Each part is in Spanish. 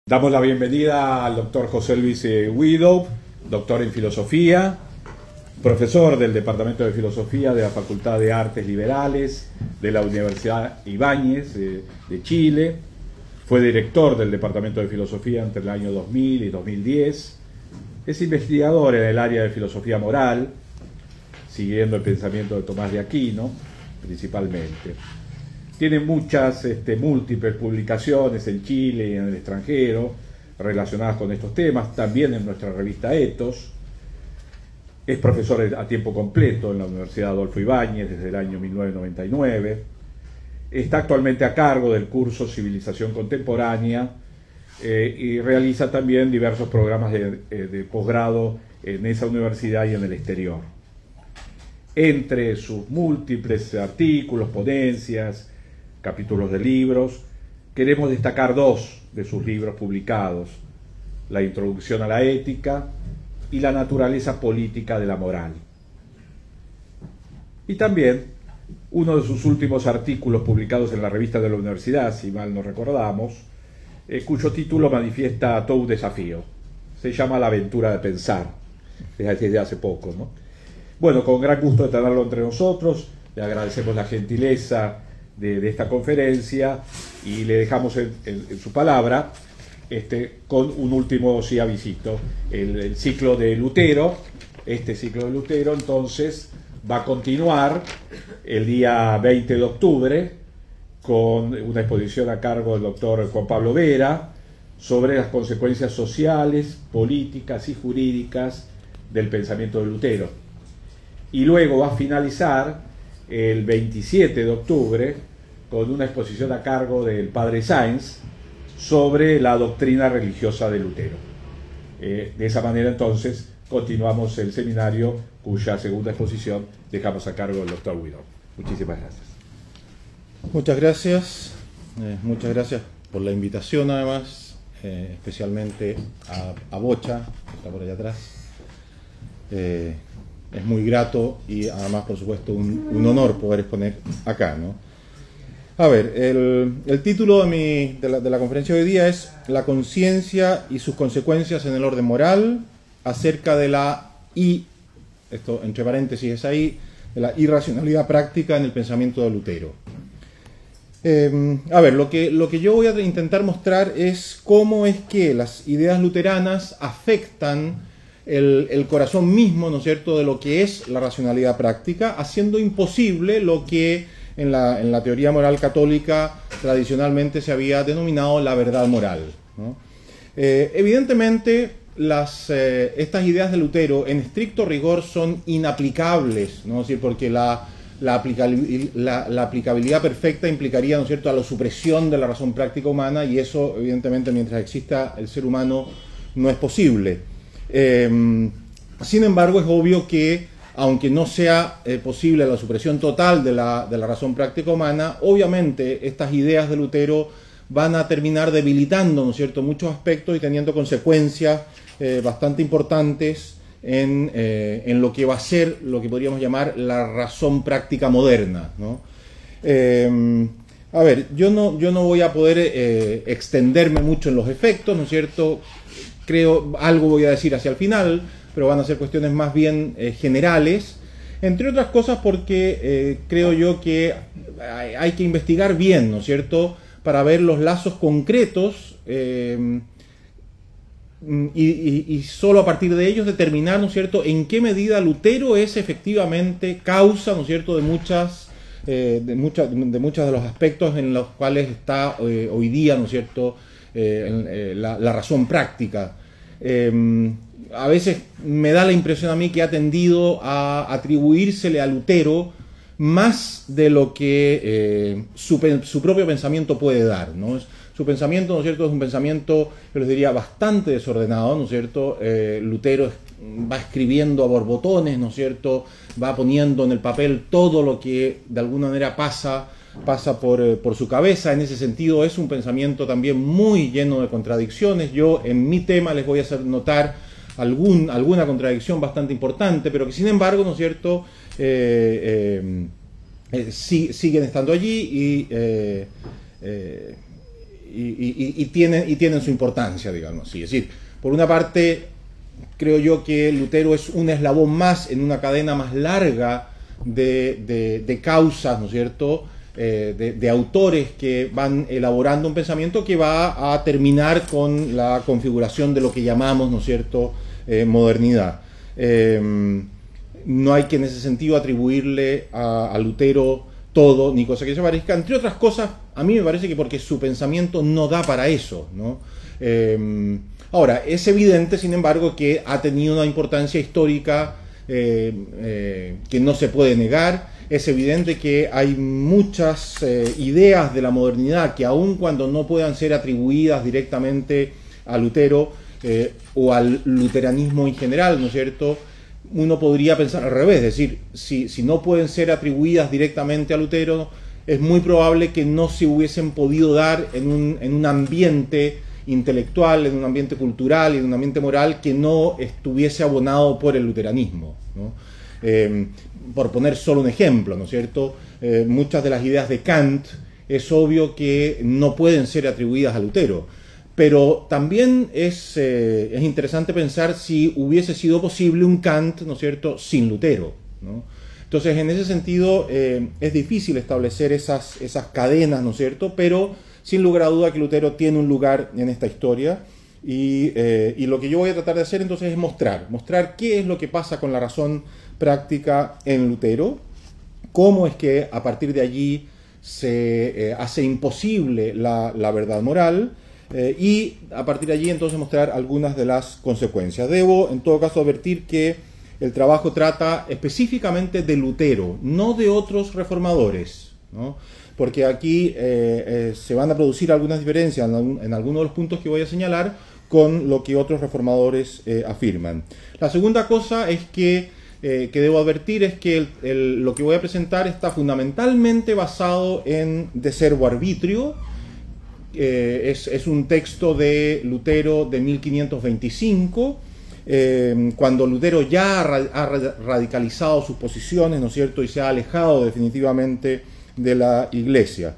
Damos la bienvenida al doctor José Luis Widow, doctor en filosofía, profesor del Departamento de Filosofía de la Facultad de Artes Liberales de la Universidad Ibáñez de Chile. Fue director del Departamento de Filosofía entre el año 2000 y 2010. Es investigador en el área de filosofía moral, siguiendo el pensamiento de Tomás de Aquino, principalmente. Tiene muchas, múltiples publicaciones en Chile y en el extranjero relacionadas con estos temas, también en nuestra revista Ethos. Es profesor a tiempo completo en la Universidad Adolfo Ibáñez desde el año 1999. Está actualmente a cargo del curso Civilización Contemporánea y realiza también diversos programas de posgrado en esa universidad y en el exterior. Entre sus múltiples artículos, ponencias, capítulos de libros, queremos destacar dos de sus libros publicados: La Introducción a la Ética y La Naturaleza Política de la Moral. Y también uno de sus últimos artículos publicados en la revista de la universidad, si mal no recordamos, cuyo título manifiesta todo un desafío. Se llama La Aventura de Pensar, desde hace poco, ¿no? Bueno, con gran gusto de tenerlo entre nosotros, le agradecemos la gentileza de esta conferencia y le dejamos en su palabra con un último avisito. El ciclo de Lutero, este ciclo de Lutero, entonces va a continuar el día 20 de octubre con una exposición a cargo del doctor Juan Pablo Vera sobre las consecuencias sociales, políticas y jurídicas del pensamiento de Lutero. Y luego va a finalizar el 27 de octubre con una exposición a cargo del padre Sáenz sobre la doctrina religiosa de Lutero. De esa manera entonces continuamos el seminario, cuya segunda exposición dejamos a cargo del doctor Widow. Muchísimas gracias. Muchas gracias por la invitación, además, especialmente a Bocha, que está por allá atrás. Es muy grato y además, por supuesto, un honor poder exponer acá, ¿no? A ver, el título de la conferencia de hoy día es La conciencia y sus consecuencias en el orden moral, acerca de esto entre paréntesis es ahí, de la irracionalidad práctica en el pensamiento de Lutero. A ver, lo que yo voy a intentar mostrar es cómo es que las ideas luteranas afectan el corazón mismo, ¿no es cierto?, de lo que es la racionalidad práctica, haciendo imposible lo que en la teoría moral católica tradicionalmente se había denominado la verdad moral, ¿no? Evidentemente, estas ideas de Lutero en estricto rigor son inaplicables, ¿no? Es decir, porque la aplicabilidad perfecta implicaría, ¿no es cierto?, a la supresión de la razón práctica humana, y eso, evidentemente, mientras exista el ser humano, no es posible. Sin embargo, es obvio que, aunque no sea posible la supresión total de la razón práctica humana, obviamente estas ideas de Lutero van a terminar debilitando, ¿no es cierto?, muchos aspectos y teniendo consecuencias bastante importantes en lo que va a ser lo que podríamos llamar la razón práctica moderna, ¿no? A ver, yo no voy a poder extenderme mucho en los efectos, ¿no es cierto? Creo algo voy a decir hacia el final, pero van a ser cuestiones más bien generales, entre otras cosas porque creo yo que hay que investigar bien, ¿no es cierto?, para ver los lazos concretos y solo a partir de ellos determinar, ¿no es cierto?, en qué medida Lutero es efectivamente causa, ¿no es cierto?, de muchos de los aspectos en los cuales está hoy día, ¿no es cierto?, la razón práctica. A veces me da la impresión a mí que ha tendido a atribuírsele a Lutero más de lo que su propio pensamiento puede dar, ¿no? Su pensamiento, ¿no es cierto?, es un pensamiento, yo les diría, bastante desordenado, ¿no es cierto? Lutero va escribiendo a borbotones, ¿no es cierto?, va poniendo en el papel todo lo que de alguna manera pasa por su cabeza. En ese sentido es un pensamiento también muy lleno de contradicciones. Yo en mi tema les voy a hacer notar alguna contradicción bastante importante, pero que sin embargo, ¿no es cierto?, siguen estando allí tienen su importancia, digamos así. Es decir, por una parte, creo yo que Lutero es un eslabón más en una cadena más larga de causas, ¿no es cierto?, de autores que van elaborando un pensamiento que va a terminar con la configuración de lo que llamamos, ¿no es cierto?, modernidad. No hay que en ese sentido atribuirle a Lutero todo, ni cosa que se parezca, entre otras cosas, a mí me parece que porque su pensamiento no da para eso, ¿no? Ahora, es evidente, sin embargo, que ha tenido una importancia histórica que no se puede negar. Es evidente que hay muchas ideas de la modernidad que, aun cuando no puedan ser atribuidas directamente a Lutero o al luteranismo en general, ¿no es cierto?, uno podría pensar al revés, es decir, si no pueden ser atribuidas directamente a Lutero, es muy probable que no se hubiesen podido dar en un ambiente intelectual, en un ambiente cultural y en un ambiente moral que no estuviese abonado por el luteranismo, ¿no? Por poner solo un ejemplo, ¿no es cierto? Muchas de las ideas de Kant es obvio que no pueden ser atribuidas a Lutero, pero también es interesante pensar si hubiese sido posible un Kant, ¿no es cierto?, sin Lutero, ¿no? Entonces, en ese sentido, es difícil establecer esas cadenas, ¿no es cierto?, pero sin lugar a duda que Lutero tiene un lugar en esta historia y lo que yo voy a tratar de hacer entonces es mostrar qué es lo que pasa con la razón práctica en Lutero, cómo es que a partir de allí se hace imposible la verdad moral, y a partir de allí entonces mostrar algunas de las consecuencias. Debo en todo caso advertir que el trabajo trata específicamente de Lutero, no de otros reformadores, ¿no? Porque aquí se van a producir algunas diferencias en algunos de los puntos que voy a señalar con lo que otros reformadores afirman. La segunda cosa es que debo advertir es que lo que voy a presentar está fundamentalmente basado en De Servo Arbitrio. Es un texto de Lutero de 1525, cuando Lutero ya ha radicalizado sus posiciones, ¿no es cierto?, y se ha alejado definitivamente de la Iglesia.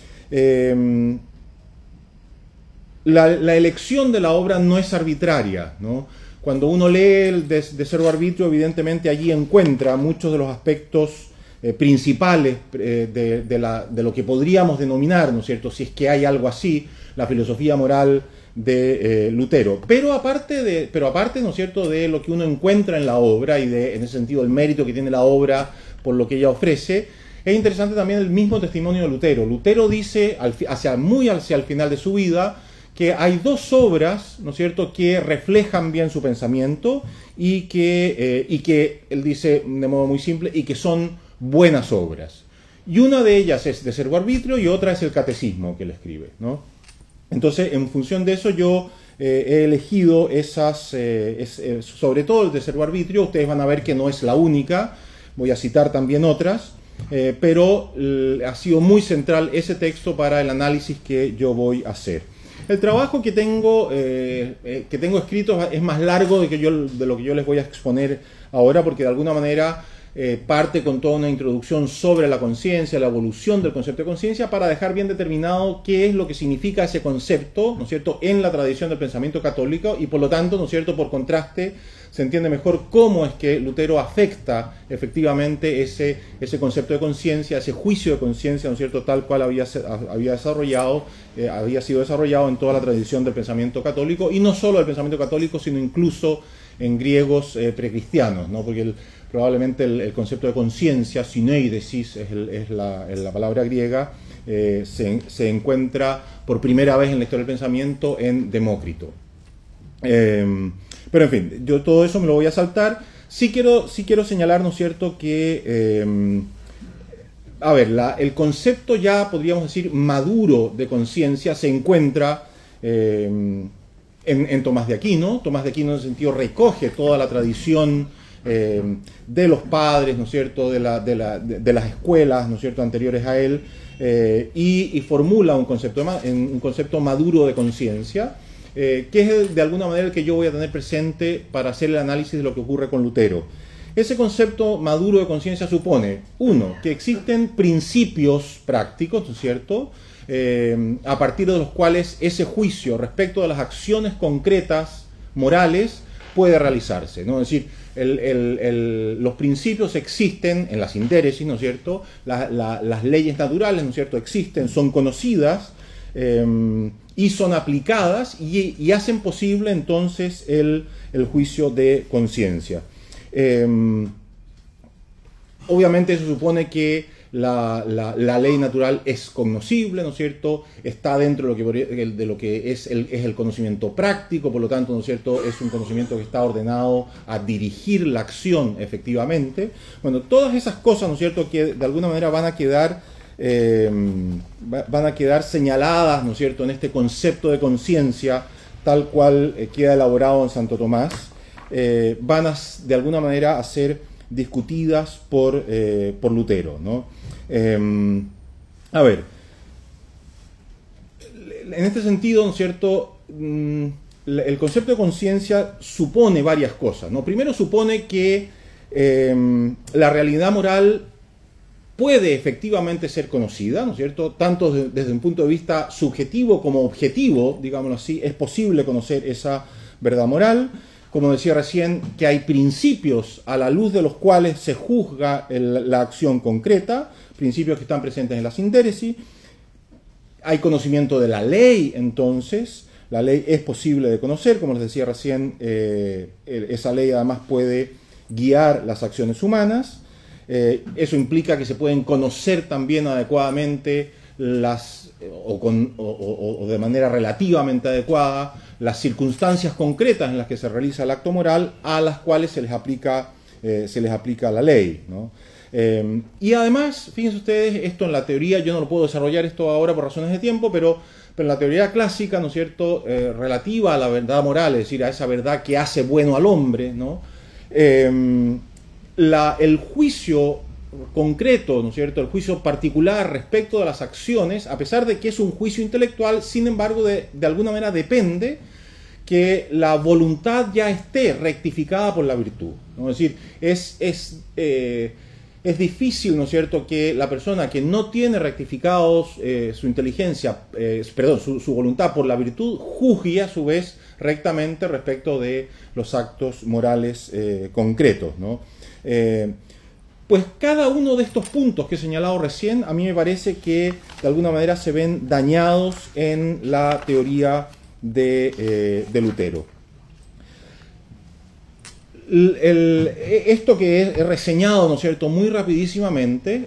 La elección de la obra no es arbitraria, ¿no? Cuando uno lee el De Servo Arbitrio, evidentemente allí encuentra muchos de los aspectos principales de lo que podríamos denominar, ¿no es cierto?, si es que hay algo así, la filosofía moral de Lutero. Pero aparte, ¿no es cierto?, de lo que uno encuentra en la obra y en ese sentido el mérito que tiene la obra por lo que ella ofrece, es interesante también el mismo testimonio de Lutero. Lutero dice, muy hacia el final de su vida, que hay dos obras, ¿no es cierto?, que reflejan bien su pensamiento y que él dice de modo muy simple, y que son buenas obras. Y una de ellas es De Servo Arbitrio y otra es el Catecismo que él escribe, ¿no? Entonces, en función de eso, yo he elegido sobre todo el De Servo Arbitrio. Ustedes van a ver que no es la única, voy a citar también otras, pero ha sido muy central ese texto para el análisis que yo voy a hacer. El trabajo que tengo escrito es más largo de lo que yo les voy a exponer ahora, porque de alguna manera parte con toda una introducción sobre la conciencia, la evolución del concepto de conciencia, para dejar bien determinado qué es lo que significa ese concepto, ¿no es cierto?, en la tradición del pensamiento católico, y por lo tanto, ¿no es cierto?, por contraste, se entiende mejor cómo es que Lutero afecta efectivamente ese concepto de conciencia, ese juicio de conciencia, ¿no es cierto?, tal cual había sido desarrollado en toda la tradición del pensamiento católico, y no solo del pensamiento católico, sino incluso en griegos precristianos, ¿no? Porque probablemente el concepto de conciencia, syneidesis es la palabra griega, se encuentra por primera vez en la historia del pensamiento en Demócrito. Pero en fin, yo todo eso me lo voy a saltar. Sí quiero señalar, ¿no es cierto?, que el concepto ya, podríamos decir, maduro de conciencia se encuentra en Tomás de Aquino. Tomás de Aquino, en ese sentido, recoge toda la tradición de los padres, ¿no es cierto?, de las escuelas, ¿no es cierto?, anteriores a él, y formula un concepto maduro de conciencia, que es de alguna manera el que yo voy a tener presente para hacer el análisis de lo que ocurre con Lutero. Ese concepto maduro de conciencia supone, uno, que existen principios prácticos, ¿no es cierto?, a partir de los cuales ese juicio respecto de las acciones concretas morales puede realizarse, ¿no? Es decir, los principios existen en la síntesis, ¿no es cierto? Las leyes naturales, ¿no es cierto?, existen, son conocidas y son aplicadas y hacen posible entonces el juicio de conciencia. Obviamente eso supone que la ley natural es cognoscible, ¿no es cierto? Está dentro de lo que es el conocimiento práctico, por lo tanto, ¿no es cierto?, es un conocimiento que está ordenado a dirigir la acción efectivamente. Bueno, todas esas cosas, ¿no es cierto?, que de alguna manera van a quedar señaladas, ¿no es cierto?, en este concepto de conciencia, tal cual queda elaborado en Santo Tomás, van de alguna manera a ser discutidas por Lutero, ¿no? A ver, en este sentido, ¿no es cierto?, el concepto de conciencia supone varias cosas, ¿no? Primero supone que la realidad moral puede efectivamente ser conocida, ¿no es cierto?, tanto desde un punto de vista subjetivo como objetivo, digámoslo así, es posible conocer esa verdad moral. Como decía recién, que hay principios a la luz de los cuales se juzga la acción concreta, principios que están presentes en la síntesis. Hay conocimiento de la ley, entonces, la ley es posible de conocer, como les decía recién, esa ley además puede guiar las acciones humanas. Eso implica que se pueden conocer también adecuadamente o de manera relativamente adecuada las circunstancias concretas en las que se realiza el acto moral a las cuales se les aplica la ley, ¿no? Y además, fíjense ustedes, esto en la teoría, yo no lo puedo desarrollar esto ahora por razones de tiempo, pero en la teoría clásica, ¿no es cierto?, relativa a la verdad moral, es decir, a esa verdad que hace bueno al hombre, ¿no?, el juicio concreto, ¿no es cierto?, el juicio particular respecto de las acciones, a pesar de que es un juicio intelectual, sin embargo, de alguna manera depende que la voluntad ya esté rectificada por la virtud, ¿no? Es decir, es difícil, ¿no es cierto?, que la persona que no tiene rectificados su inteligencia, su voluntad por la virtud, juzgue a su vez rectamente respecto de los actos morales concretos, ¿no? Pues cada uno de estos puntos que he señalado recién, a mí me parece que de alguna manera se ven dañados en la teoría de Lutero. Esto que he reseñado, ¿no es cierto?, muy rapidísimamente,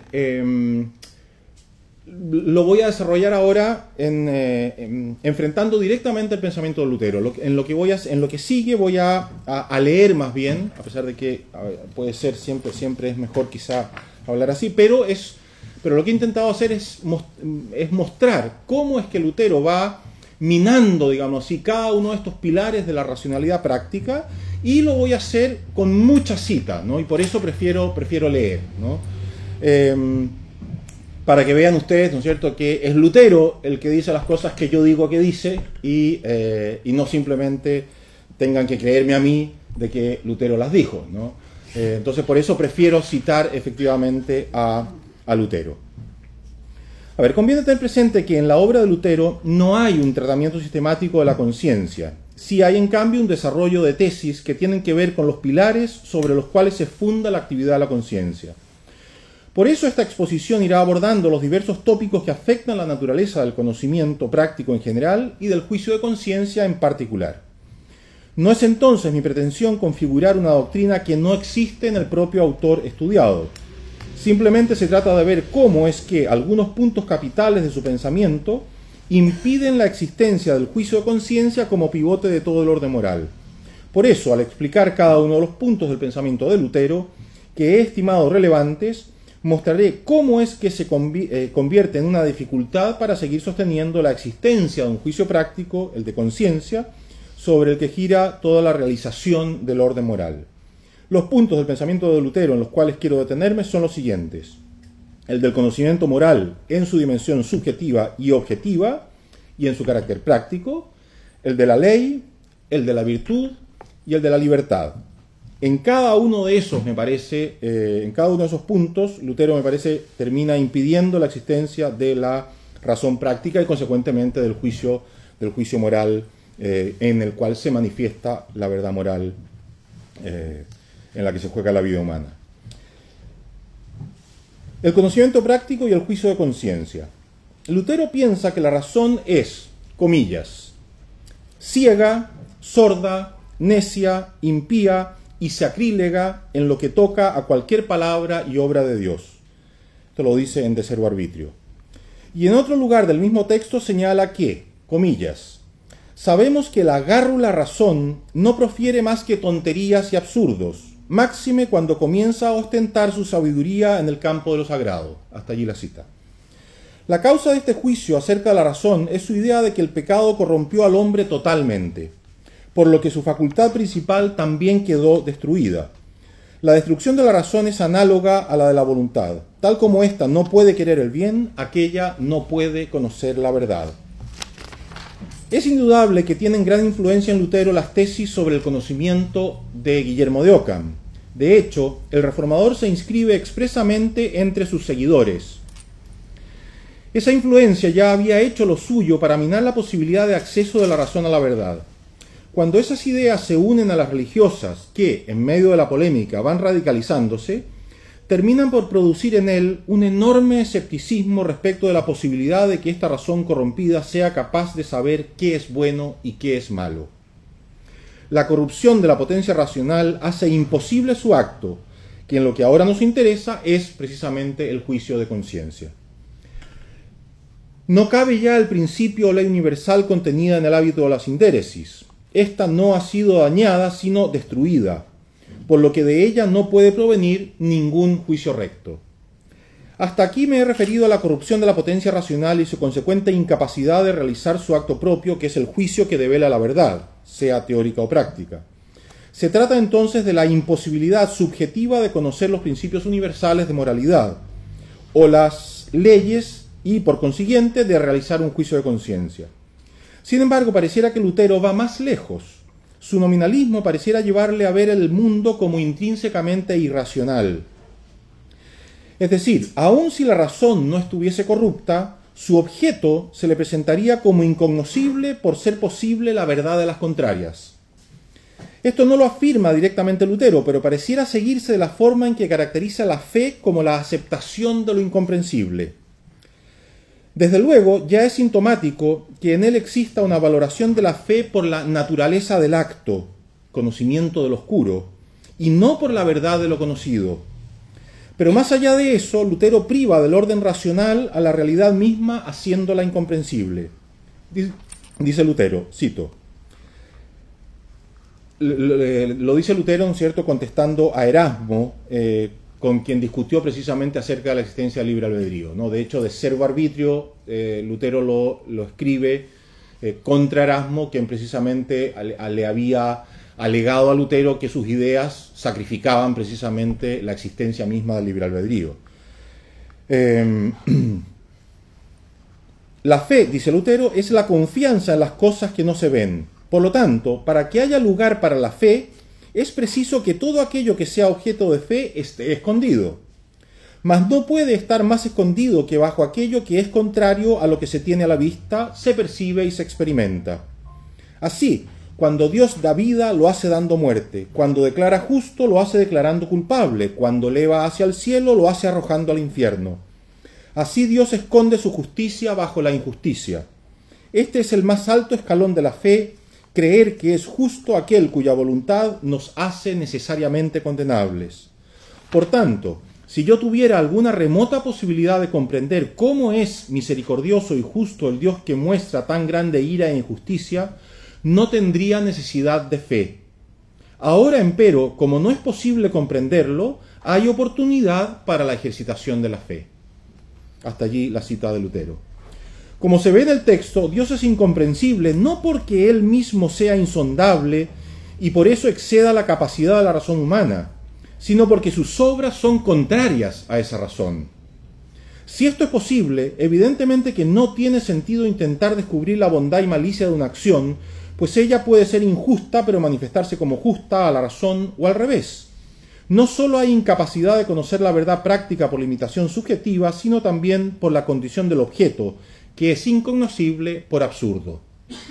lo voy a desarrollar ahora enfrentando directamente el pensamiento de Lutero. En lo que sigue voy a leer más bien, a pesar de que puede ser siempre es mejor quizá hablar así, pero lo que he intentado hacer es mostrar cómo es que Lutero va minando, digamos así, cada uno de estos pilares de la racionalidad práctica, y lo voy a hacer con mucha cita, ¿no? Y por eso prefiero leer, ¿no? Para que vean ustedes, ¿no es cierto?, que es Lutero el que dice las cosas que yo digo que dice y no simplemente tengan que creerme a mí de que Lutero las dijo, ¿no? Entonces, por eso prefiero citar efectivamente a Lutero. A ver, conviene tener presente que en la obra de Lutero no hay un tratamiento sistemático de la conciencia. Sí hay, en cambio, un desarrollo de tesis que tienen que ver con los pilares sobre los cuales se funda la actividad de la conciencia. Por eso esta exposición irá abordando los diversos tópicos que afectan la naturaleza del conocimiento práctico en general y del juicio de conciencia en particular. No es entonces mi pretensión configurar una doctrina que no existe en el propio autor estudiado. Simplemente se trata de ver cómo es que algunos puntos capitales de su pensamiento impiden la existencia del juicio de conciencia como pivote de todo el orden moral. Por eso, al explicar cada uno de los puntos del pensamiento de Lutero, que he estimado relevantes, mostraré cómo es que se convierte en una dificultad para seguir sosteniendo la existencia de un juicio práctico, el de conciencia, sobre el que gira toda la realización del orden moral. Los puntos del pensamiento de Lutero en los cuales quiero detenerme son los siguientes: el del conocimiento moral en su dimensión subjetiva y objetiva y en su carácter práctico, el de la ley, el de la virtud y el de la libertad. En cada uno de esos, me parece, en cada uno de esos puntos, Lutero, me parece, termina impidiendo la existencia de la razón práctica y consecuentemente del juicio moral en el cual se manifiesta la verdad moral en la que se juega la vida humana. El conocimiento práctico y el juicio de conciencia. Lutero piensa que la razón es, comillas, ciega, sorda, necia, impía y sacrílega en lo que toca a cualquier palabra y obra de Dios. Esto lo dice en De Servo Arbitrio. Y en otro lugar del mismo texto señala que, comillas, sabemos que la gárrula razón no profiere más que tonterías y absurdos, máxime cuando comienza a ostentar su sabiduría en el campo de lo sagrado. Hasta allí la cita. La causa de este juicio acerca de la razón es su idea de que el pecado corrompió al hombre totalmente, por lo que su facultad principal también quedó destruida. La destrucción de la razón es análoga a la de la voluntad. Tal como ésta no puede querer el bien, aquella no puede conocer la verdad. Es indudable que tienen gran influencia en Lutero las tesis sobre el conocimiento de Guillermo de Ockham. De hecho, el reformador se inscribe expresamente entre sus seguidores. Esa influencia ya había hecho lo suyo para minar la posibilidad de acceso de la razón a la verdad. Cuando esas ideas se unen a las religiosas, que, en medio de la polémica, van radicalizándose, terminan por producir en él un enorme escepticismo respecto de la posibilidad de que esta razón corrompida sea capaz de saber qué es bueno y qué es malo. La corrupción de la potencia racional hace imposible su acto, que en lo que ahora nos interesa es precisamente el juicio de conciencia. No cabe ya el principio o ley universal contenida en el hábito de la sindéresis. Esta no ha sido dañada, sino destruida, por lo que de ella no puede provenir ningún juicio recto. Hasta aquí me he referido a la corrupción de la potencia racional y su consecuente incapacidad de realizar su acto propio, que es el juicio que devela la verdad, sea teórica o práctica. Se trata entonces de la imposibilidad subjetiva de conocer los principios universales de moralidad, o las leyes, y por consiguiente de realizar un juicio de conciencia. Sin embargo, pareciera que Lutero va más lejos. Su nominalismo pareciera llevarle a ver el mundo como intrínsecamente irracional. Es decir, aun si la razón no estuviese corrupta, su objeto se le presentaría como incognoscible por ser posible la verdad de las contrarias. Esto no lo afirma directamente Lutero, pero pareciera seguirse de la forma en que caracteriza la fe como la aceptación de lo incomprensible. Desde luego, ya es sintomático que en él exista una valoración de la fe por la naturaleza del acto, conocimiento de lo oscuro, y no por la verdad de lo conocido. Pero más allá de eso, Lutero priva del orden racional a la realidad misma, haciéndola incomprensible. Dice Lutero, cito, lo dice Lutero, ¿no es cierto?, contestando a Erasmo, con quien discutió precisamente acerca de la existencia del libre albedrío, ¿no? De hecho, De Servo Arbitrio, Lutero lo escribe contra Erasmo, quien precisamente le había alegado a Lutero que sus ideas sacrificaban precisamente la existencia misma del libre albedrío. La fe, dice Lutero, es la confianza en las cosas que no se ven. Por lo tanto, para que haya lugar para la fe, es preciso que todo aquello que sea objeto de fe esté escondido. Mas no puede estar más escondido que bajo aquello que es contrario a lo que se tiene a la vista, se percibe y se experimenta. Así, cuando Dios da vida, lo hace dando muerte. Cuando declara justo, lo hace declarando culpable. Cuando eleva hacia el cielo, lo hace arrojando al infierno. Así Dios esconde su justicia bajo la injusticia. Este es el más alto escalón de la fe, creer que es justo aquel cuya voluntad nos hace necesariamente condenables. Por tanto, si yo tuviera alguna remota posibilidad de comprender cómo es misericordioso y justo el Dios que muestra tan grande ira e injusticia, no tendría necesidad de fe. Ahora, empero, como no es posible comprenderlo, hay oportunidad para la ejercitación de la fe. Hasta allí la cita de Lutero. Como se ve en el texto, Dios es incomprensible no porque Él mismo sea insondable y por eso exceda la capacidad de la razón humana, sino porque sus obras son contrarias a esa razón. Si esto es posible, evidentemente que no tiene sentido intentar descubrir la bondad y malicia de una acción, pues ella puede ser injusta pero manifestarse como justa a la razón o al revés. No solo hay incapacidad de conocer la verdad práctica por limitación subjetiva, sino también por la condición del objeto, que es incognoscible por absurdo.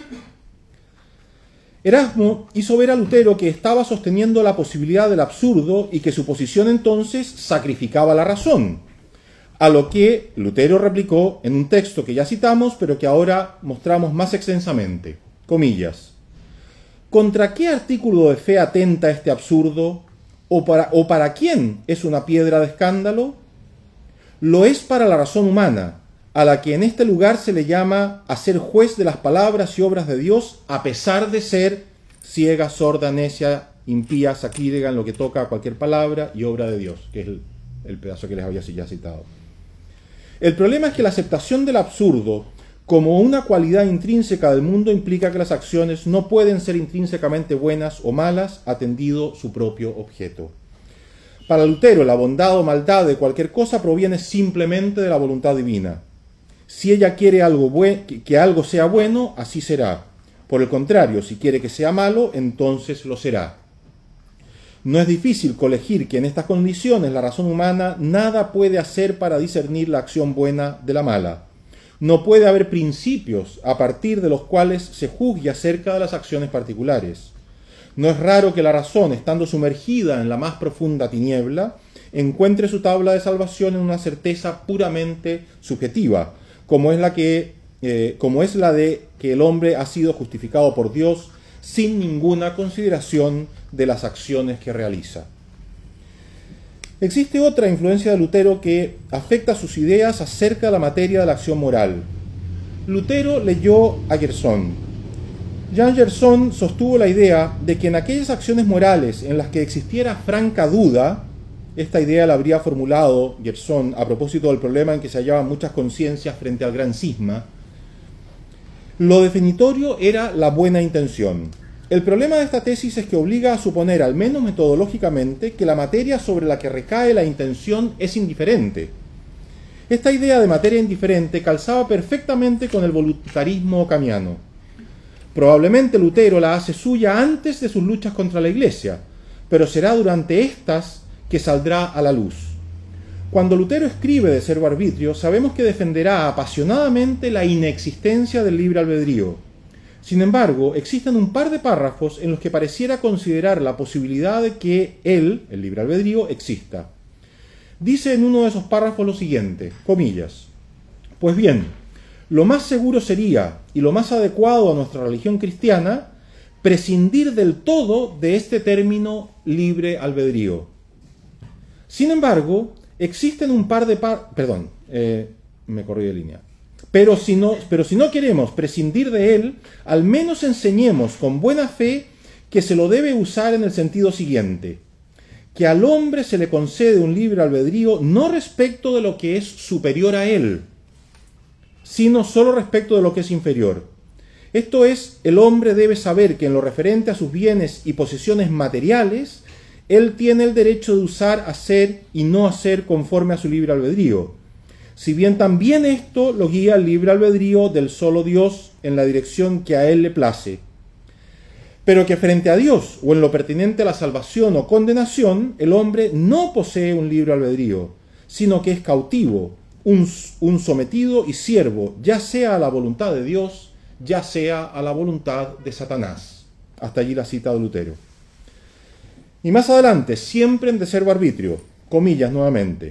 Erasmo hizo ver a Lutero que estaba sosteniendo la posibilidad del absurdo y que su posición entonces sacrificaba la razón, a lo que Lutero replicó en un texto que ya citamos, pero que ahora mostramos más extensamente. Comillas. ¿Contra qué artículo de fe atenta este absurdo? ¿O para quién es una piedra de escándalo? Lo es para la razón humana, a la que en este lugar se le llama a ser juez de las palabras y obras de Dios, a pesar de ser ciega, sorda, necia, impía, sacrílega en lo que toca a cualquier palabra y obra de Dios, que es el pedazo que les había ya citado. El problema es que la aceptación del absurdo como una cualidad intrínseca del mundo implica que las acciones no pueden ser intrínsecamente buenas o malas, atendido su propio objeto. Para Lutero, la bondad o maldad de cualquier cosa proviene simplemente de la voluntad divina. Si ella quiere que algo sea bueno, así será. Por el contrario, si quiere que sea malo, entonces lo será. No es difícil colegir que en estas condiciones la razón humana nada puede hacer para discernir la acción buena de la mala. No puede haber principios a partir de los cuales se juzgue acerca de las acciones particulares. No es raro que la razón, estando sumergida en la más profunda tiniebla, encuentre su tabla de salvación en una certeza puramente subjetiva, como es la de que el hombre ha sido justificado por Dios sin ninguna consideración de las acciones que realiza. Existe otra influencia de Lutero que afecta sus ideas acerca de la materia de la acción moral. Lutero leyó a Gerson. Jean Gerson sostuvo la idea de que en aquellas acciones morales en las que existiera franca duda, esta idea la habría formulado Gerson a propósito del problema en que se hallaban muchas conciencias frente al gran cisma, lo definitorio era la buena intención. El problema de esta tesis es que obliga a suponer, al menos metodológicamente, que la materia sobre la que recae la intención es indiferente. Esta idea de materia indiferente calzaba perfectamente con el voluntarismo ocamiano. Probablemente Lutero la hace suya antes de sus luchas contra la Iglesia, pero será durante estas que saldrá a la luz. Cuando Lutero escribe de servo arbitrio, sabemos que defenderá apasionadamente la inexistencia del libre albedrío. Sin embargo, existen un par de párrafos en los que pareciera considerar la posibilidad de que el libre albedrío, exista. Dice en uno de esos párrafos lo siguiente, comillas, pues bien, lo más seguro sería, y lo más adecuado a nuestra religión cristiana, prescindir del todo de este término libre albedrío. Sin embargo, existen un par de me corrí de línea. Pero si no queremos prescindir de él, al menos enseñemos con buena fe que se lo debe usar en el sentido siguiente, que al hombre se le concede un libre albedrío no respecto de lo que es superior a él, sino solo respecto de lo que es inferior. Esto es, el hombre debe saber que en lo referente a sus bienes y posesiones materiales, él tiene el derecho de usar, hacer y no hacer conforme a su libre albedrío. Si bien también esto lo guía el libre albedrío del solo Dios en la dirección que a él le place. Pero que frente a Dios o en lo pertinente a la salvación o condenación, el hombre no posee un libre albedrío, sino que es cautivo, un sometido y siervo, ya sea a la voluntad de Dios, ya sea a la voluntad de Satanás. Hasta allí la cita de Lutero. Y más adelante, siempre en de servo arbitrio, comillas nuevamente,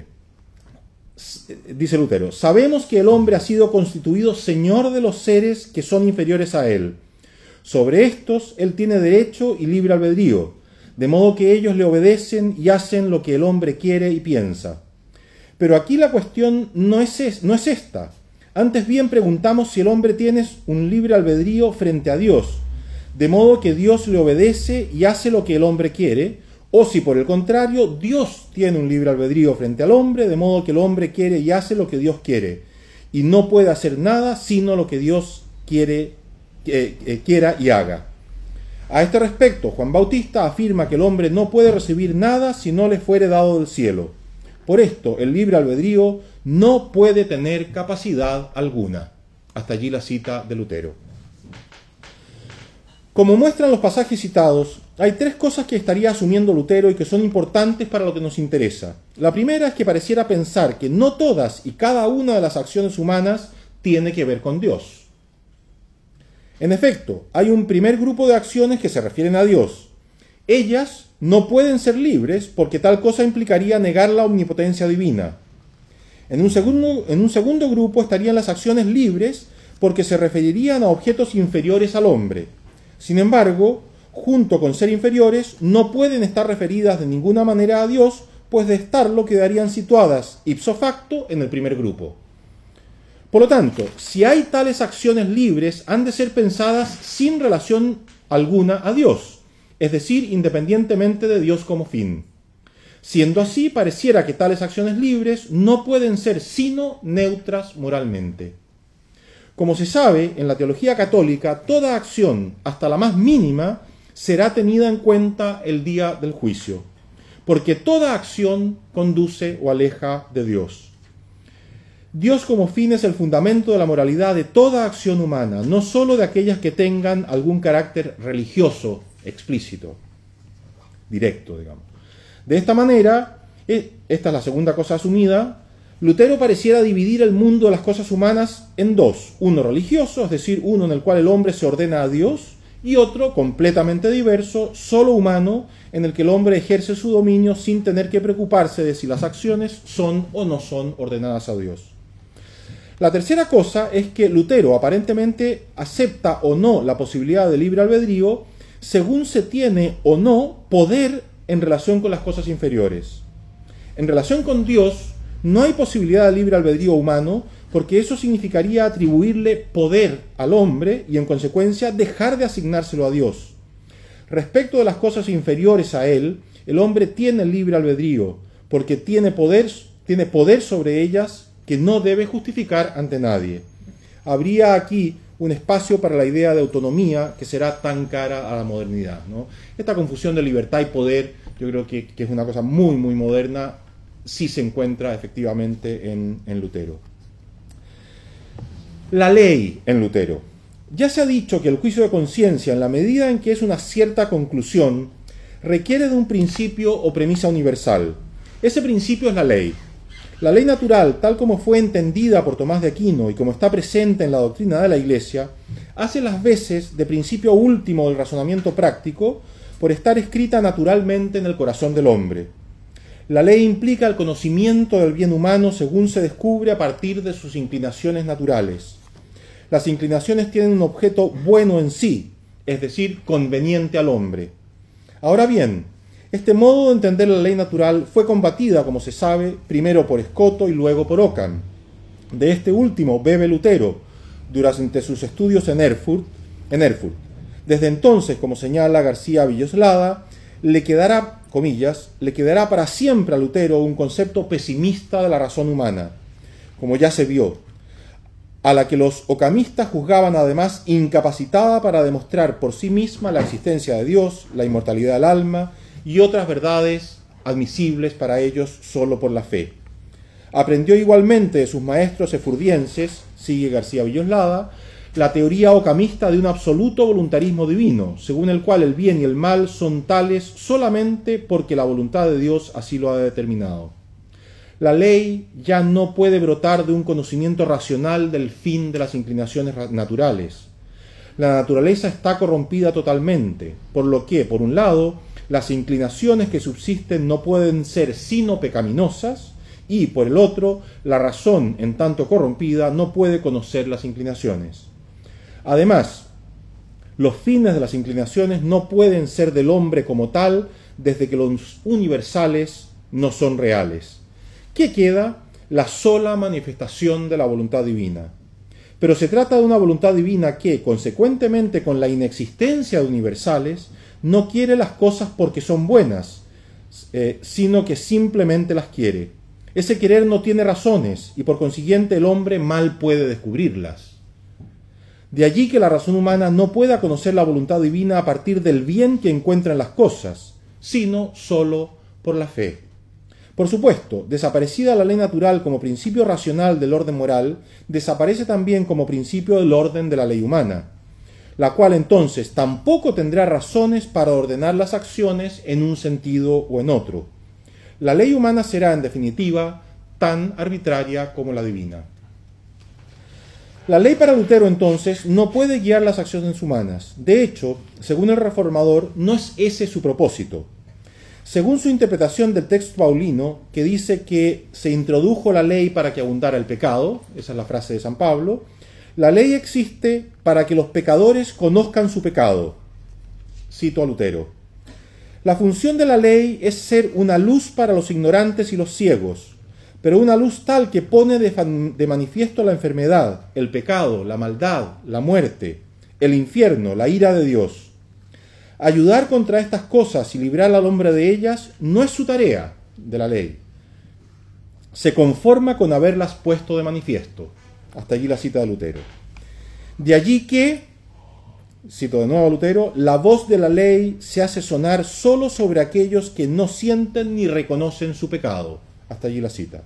dice Lutero, sabemos que el hombre ha sido constituido señor de los seres que son inferiores a él. Sobre estos él tiene derecho y libre albedrío, de modo que ellos le obedecen y hacen lo que el hombre quiere y piensa. Pero aquí la cuestión no es esta. Antes bien preguntamos si el hombre tiene un libre albedrío frente a Dios, de modo que Dios le obedece y hace lo que el hombre quiere, o si por el contrario Dios tiene un libre albedrío frente al hombre, de modo que el hombre quiere y hace lo que Dios quiere, y no puede hacer nada sino lo que Dios quiera y haga. A este respecto, Juan Bautista afirma que el hombre no puede recibir nada si no le fuere dado del cielo. Por esto, el libre albedrío no puede tener capacidad alguna. Hasta allí la cita de Lutero. Como muestran los pasajes citados, hay tres cosas que estaría asumiendo Lutero y que son importantes para lo que nos interesa. La primera es que pareciera pensar que no todas y cada una de las acciones humanas tiene que ver con Dios. En efecto, hay un primer grupo de acciones que se refieren a Dios. Ellas no pueden ser libres porque tal cosa implicaría negar la omnipotencia divina. En un segundo grupo estarían las acciones libres porque se referirían a objetos inferiores al hombre. Sin embargo, junto con ser inferiores, no pueden estar referidas de ninguna manera a Dios, pues de estarlo quedarían situadas ipso facto en el primer grupo. Por lo tanto, si hay tales acciones libres, han de ser pensadas sin relación alguna a Dios, es decir, independientemente de Dios como fin. Siendo así, pareciera que tales acciones libres no pueden ser sino neutras moralmente. Como se sabe, en la teología católica, toda acción, hasta la más mínima, será tenida en cuenta el día del juicio, porque toda acción conduce o aleja de Dios. Dios como fin es el fundamento de la moralidad de toda acción humana, no sólo de aquellas que tengan algún carácter religioso explícito, directo, digamos. De esta manera, esta es la segunda cosa asumida, Lutero pareciera dividir el mundo de las cosas humanas en dos: uno religioso, es decir, uno en el cual el hombre se ordena a Dios, y otro completamente diverso, solo humano, en el que el hombre ejerce su dominio sin tener que preocuparse de si las acciones son o no son ordenadas a Dios. La tercera cosa es que Lutero aparentemente acepta o no la posibilidad de libre albedrío según se tiene o no poder en relación con las cosas inferiores. En relación con Dios no hay posibilidad de libre albedrío humano, porque eso significaría atribuirle poder al hombre y en consecuencia dejar de asignárselo a Dios. Respecto de las cosas inferiores a él, el hombre tiene libre albedrío, porque tiene poder sobre ellas que no debe justificar ante nadie. Habría aquí un espacio para la idea de autonomía que será tan cara a la modernidad, ¿no? Esta confusión de libertad y poder, yo creo que es una cosa muy, muy moderna, sí se encuentra efectivamente en Lutero. La ley en Lutero. Ya se ha dicho que el juicio de conciencia, en la medida en que es una cierta conclusión, requiere de un principio o premisa universal. Ese principio es la ley. La ley natural, tal como fue entendida por Tomás de Aquino y como está presente en la doctrina de la Iglesia, hace las veces de principio último del razonamiento práctico por estar escrita naturalmente en el corazón del hombre. La ley implica el conocimiento del bien humano según se descubre a partir de sus inclinaciones naturales. Las inclinaciones tienen un objeto bueno en sí, es decir, conveniente al hombre. Ahora bien, este modo de entender la ley natural fue combatida, como se sabe, primero por Escoto y luego por Ockham. De este último bebe Lutero durante sus estudios en Erfurt. Desde entonces, como señala García Villoslada, le quedará para siempre a Lutero un concepto pesimista de la razón humana, como ya se vio, a la que los occamistas juzgaban además incapacitada para demostrar por sí misma la existencia de Dios, la inmortalidad del alma y otras verdades admisibles para ellos solo por la fe. Aprendió igualmente de sus maestros efurdienses, sigue García Villoslada, la teoría occamista de un absoluto voluntarismo divino, según el cual el bien y el mal son tales solamente porque la voluntad de Dios así lo ha determinado. La ley ya no puede brotar de un conocimiento racional del fin de las inclinaciones naturales. La naturaleza está corrompida totalmente, por lo que, por un lado, las inclinaciones que subsisten no pueden ser sino pecaminosas, y, por el otro, la razón, en tanto corrompida, no puede conocer las inclinaciones. Además, los fines de las inclinaciones no pueden ser del hombre como tal, desde que los universales no son reales. ¿Qué queda? La sola manifestación de la voluntad divina. Pero se trata de una voluntad divina que, consecuentemente con la inexistencia de universales, no quiere las cosas porque son buenas, sino que simplemente las quiere. Ese querer no tiene razones y por consiguiente el hombre mal puede descubrirlas. De allí que la razón humana no pueda conocer la voluntad divina a partir del bien que encuentra en las cosas, sino solo por la fe. Por supuesto, desaparecida la ley natural como principio racional del orden moral, desaparece también como principio del orden de la ley humana, la cual entonces tampoco tendrá razones para ordenar las acciones en un sentido o en otro. La ley humana será, en definitiva, tan arbitraria como la divina. La ley para Lutero, entonces, no puede guiar las acciones humanas. De hecho, según el reformador, no es ese su propósito. Según su interpretación del texto paulino, que dice que se introdujo la ley para que abundara el pecado, esa es la frase de San Pablo, la ley existe para que los pecadores conozcan su pecado. Cito a Lutero. La función de la ley es ser una luz para los ignorantes y los ciegos, pero una luz tal que pone de manifiesto la enfermedad, el pecado, la maldad, la muerte, el infierno, la ira de Dios. Ayudar contra estas cosas y librar al hombre de ellas no es su tarea de la ley. Se conforma con haberlas puesto de manifiesto. Hasta allí la cita de Lutero. De allí que, cito de nuevo a Lutero, la voz de la ley se hace sonar solo sobre aquellos que no sienten ni reconocen su pecado. Hasta allí la cita.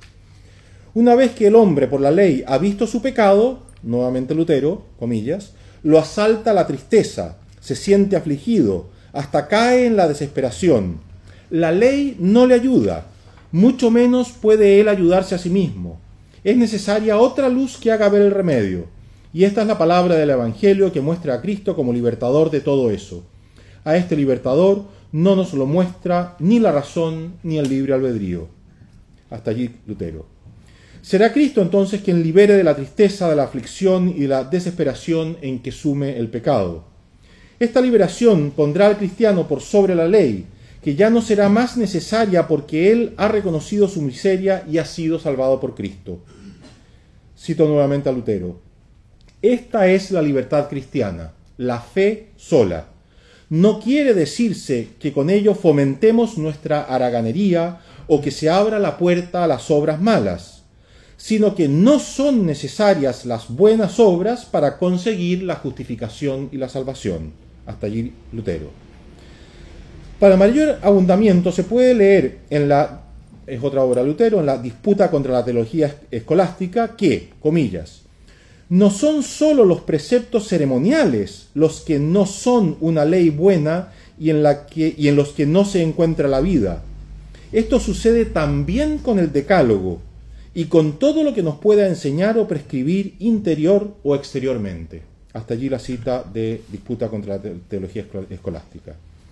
Una vez que el hombre por la ley ha visto su pecado, nuevamente Lutero, comillas, lo asalta la tristeza, se siente afligido, hasta cae en la desesperación. La ley no le ayuda, mucho menos puede él ayudarse a sí mismo. Es necesaria otra luz que haga ver el remedio, y esta es la palabra del Evangelio que muestra a Cristo como libertador de todo eso. A este libertador no nos lo muestra ni la razón ni el libre albedrío. Hasta allí Lutero. Será Cristo entonces quien libere de la tristeza, de la aflicción y de la desesperación en que sume el pecado. Esta liberación pondrá al cristiano por sobre la ley, que ya no será más necesaria porque él ha reconocido su miseria y ha sido salvado por Cristo. Cito nuevamente a Lutero. Esta es la libertad cristiana, la fe sola. No quiere decirse que con ello fomentemos nuestra haraganería o que se abra la puerta a las obras malas, sino que no son necesarias las buenas obras para conseguir la justificación y la salvación. Hasta allí Lutero. Para mayor abundamiento se puede leer es otra obra de Lutero, en la Disputa contra la teología escolástica, que, comillas, no son sólo los preceptos ceremoniales los que no son una ley buena y en los que no se encuentra la vida. Esto sucede también con el decálogo y con todo lo que nos pueda enseñar o prescribir interior o exteriormente. Hasta allí la cita de Disputa contra la teología escolástica.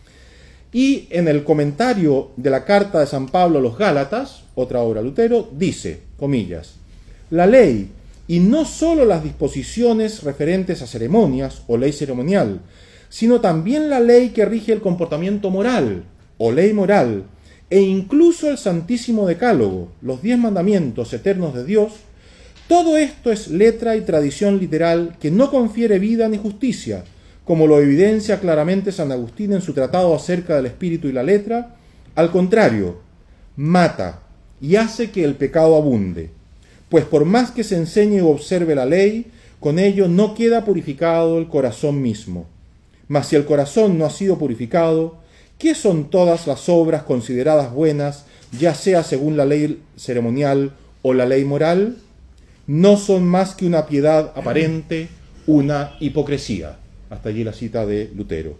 Y en el comentario de la carta de San Pablo a los Gálatas, otra obra de Lutero, dice, comillas, la ley, y no sólo las disposiciones referentes a ceremonias o ley ceremonial, sino también la ley que rige el comportamiento moral o ley moral, e incluso el Santísimo Decálogo, los 10 mandamientos eternos de Dios, todo esto es letra y tradición literal que no confiere vida ni justicia, como lo evidencia claramente San Agustín en su tratado acerca del espíritu y la letra. Al contrario, mata y hace que el pecado abunde, pues por más que se enseñe o observe la ley, con ello no queda purificado el corazón mismo. Mas si el corazón no ha sido purificado, ¿qué son todas las obras consideradas buenas, ya sea según la ley ceremonial o la ley moral? No son más que una piedad aparente, una hipocresía. Hasta allí la cita de Lutero.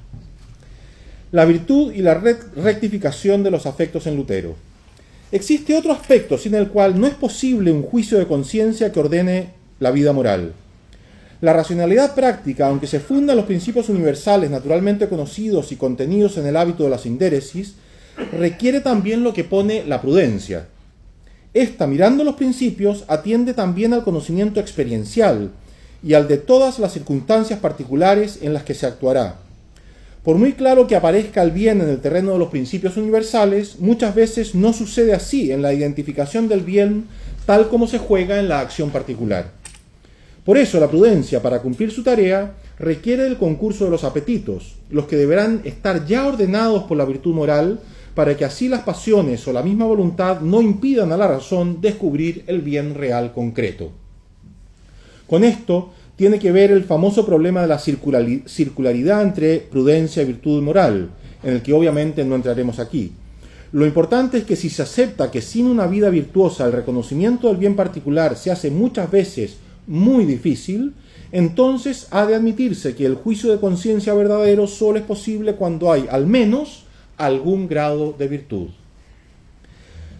La virtud y la rectificación de los afectos en Lutero. Existe otro aspecto sin el cual no es posible un juicio de conciencia que ordene la vida moral. La racionalidad práctica, aunque se funda en los principios universales naturalmente conocidos y contenidos en el hábito de la sindéresis, requiere también lo que pone la prudencia. Esta, mirando los principios, atiende también al conocimiento experiencial y al de todas las circunstancias particulares en las que se actuará. Por muy claro que aparezca el bien en el terreno de los principios universales, muchas veces no sucede así en la identificación del bien tal como se juega en la acción particular. Por eso la prudencia, para cumplir su tarea, requiere del concurso de los apetitos, los que deberán estar ya ordenados por la virtud moral, para que así las pasiones o la misma voluntad no impidan a la razón descubrir el bien real concreto. Con esto tiene que ver el famoso problema de la circularidad entre prudencia y virtud moral, en el que obviamente no entraremos aquí. Lo importante es que si se acepta que sin una vida virtuosa el reconocimiento del bien particular se hace muchas veces muy difícil, entonces ha de admitirse que el juicio de conciencia verdadero solo es posible cuando hay al menos algún grado de virtud.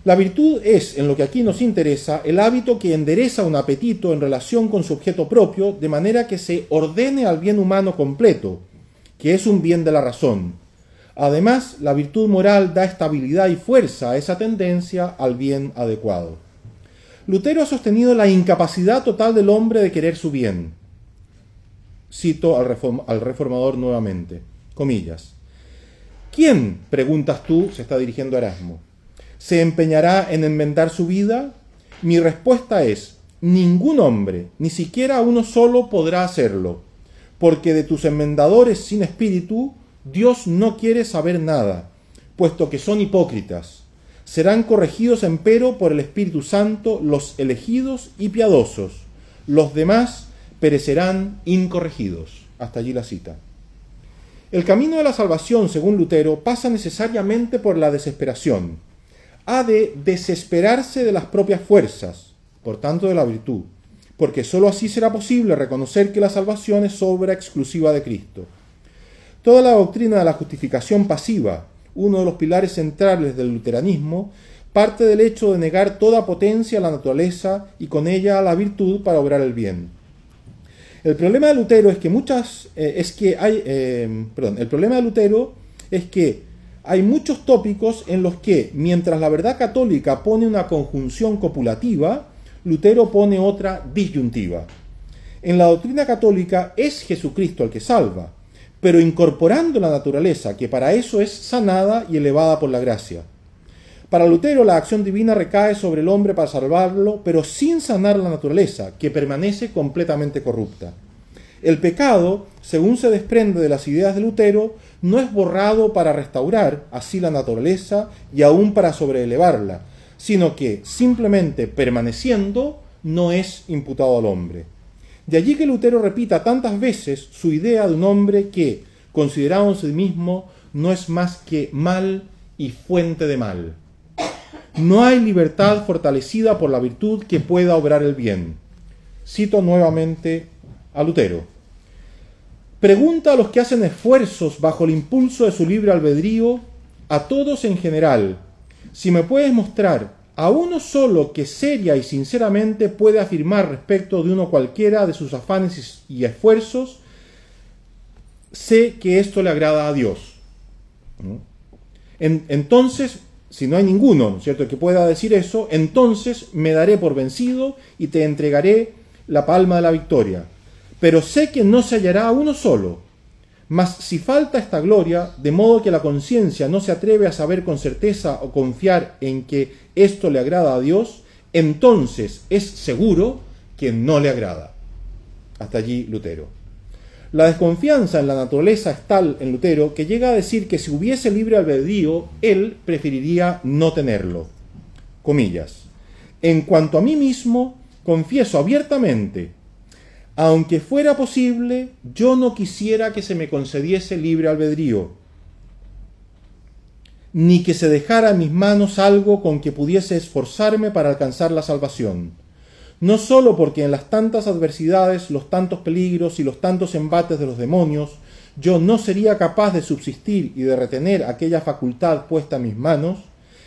La virtud es, en lo que aquí nos interesa, el hábito que endereza un apetito en relación con su objeto propio, de manera que se ordene al bien humano completo, que es un bien de la razón. Además, la virtud moral da estabilidad y fuerza a esa tendencia al bien adecuado. Lutero ha sostenido la incapacidad total del hombre de querer su bien. Cito al reformador nuevamente, comillas. ¿Quién, preguntas tú, se está dirigiendo a Erasmo, se empeñará en enmendar su vida? Mi respuesta es, ningún hombre, ni siquiera uno solo, podrá hacerlo, porque de tus enmendadores sin espíritu, Dios no quiere saber nada, puesto que son hipócritas. Serán corregidos empero por el Espíritu Santo los elegidos y piadosos, los demás perecerán incorregidos. Hasta allí la cita. El camino de la salvación, según Lutero, pasa necesariamente por la desesperación. Ha de desesperarse de las propias fuerzas, por tanto de la virtud, porque sólo así será posible reconocer que la salvación es obra exclusiva de Cristo. Toda la doctrina de la justificación pasiva, uno de los pilares centrales del luteranismo, parte del hecho de negar toda potencia a la naturaleza y con ella a la virtud para obrar el bien. El problema de Lutero es que hay muchos tópicos en los que, mientras la verdad católica pone una conjunción copulativa, Lutero pone otra disyuntiva. En la doctrina católica es Jesucristo el que salva, pero incorporando la naturaleza, que para eso es sanada y elevada por la gracia. Para Lutero, la acción divina recae sobre el hombre para salvarlo, pero sin sanar la naturaleza, que permanece completamente corrupta. El pecado, según se desprende de las ideas de Lutero, no es borrado para restaurar así la naturaleza y aún para sobreelevarla, sino que, simplemente permaneciendo, no es imputado al hombre. De allí que Lutero repita tantas veces su idea de un hombre que, considerado en sí mismo, no es más que mal y fuente de mal. No hay libertad fortalecida por la virtud que pueda obrar el bien. Cito nuevamente a Lutero. Pregunta a los que hacen esfuerzos bajo el impulso de su libre albedrío, a todos en general, si me puedes mostrar a uno solo que seria y sinceramente puede afirmar respecto de uno cualquiera de sus afanes y esfuerzos, sé que esto le agrada a Dios. ¿No? Entonces, si no hay ninguno, ¿no es cierto?, que pueda decir eso, entonces me daré por vencido y te entregaré la palma de la victoria. Pero sé que no se hallará a uno solo. Mas si falta esta gloria, de modo que la conciencia no se atreve a saber con certeza o confiar en que esto le agrada a Dios, entonces es seguro que no le agrada. Hasta allí Lutero. La desconfianza en la naturaleza es tal en Lutero que llega a decir que si hubiese libre albedrío, él preferiría no tenerlo. Comillas. En cuanto a mí mismo, confieso abiertamente, aunque fuera posible, yo no quisiera que se me concediese libre albedrío, ni que se dejara en mis manos algo con que pudiese esforzarme para alcanzar la salvación. No sólo porque en las tantas adversidades, los tantos peligros y los tantos embates de los demonios, yo no sería capaz de subsistir y de retener aquella facultad puesta en mis manos,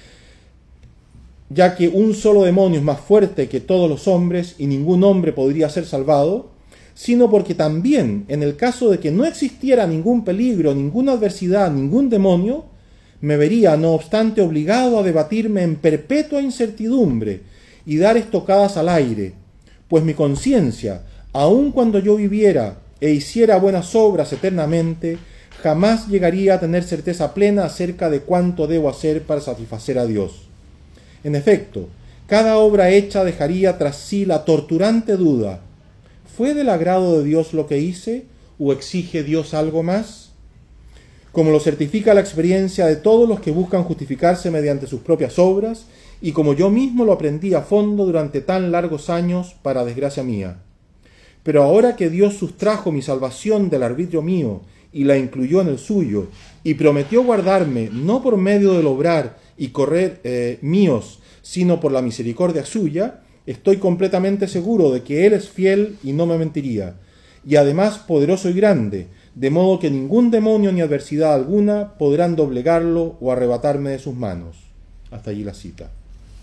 ya que un solo demonio es más fuerte que todos los hombres y ningún hombre podría ser salvado, sino porque también, en el caso de que no existiera ningún peligro, ninguna adversidad, ningún demonio, me vería, no obstante, obligado a debatirme en perpetua incertidumbre y dar estocadas al aire, pues mi conciencia, aun cuando yo viviera e hiciera buenas obras eternamente, jamás llegaría a tener certeza plena acerca de cuánto debo hacer para satisfacer a Dios. En efecto, cada obra hecha dejaría tras sí la torturante duda: ¿fue del agrado de Dios lo que hice o exige Dios algo más? Como lo certifica la experiencia de todos los que buscan justificarse mediante sus propias obras, y como yo mismo lo aprendí a fondo durante tan largos años, para desgracia mía. Pero ahora que Dios sustrajo mi salvación del arbitrio mío y la incluyó en el suyo, y prometió guardarme no por medio del obrar y correr míos, sino por la misericordia suya, estoy completamente seguro de que Él es fiel y no me mentiría, y además poderoso y grande, de modo que ningún demonio ni adversidad alguna podrán doblegarlo o arrebatarme de sus manos. Hasta allí la cita.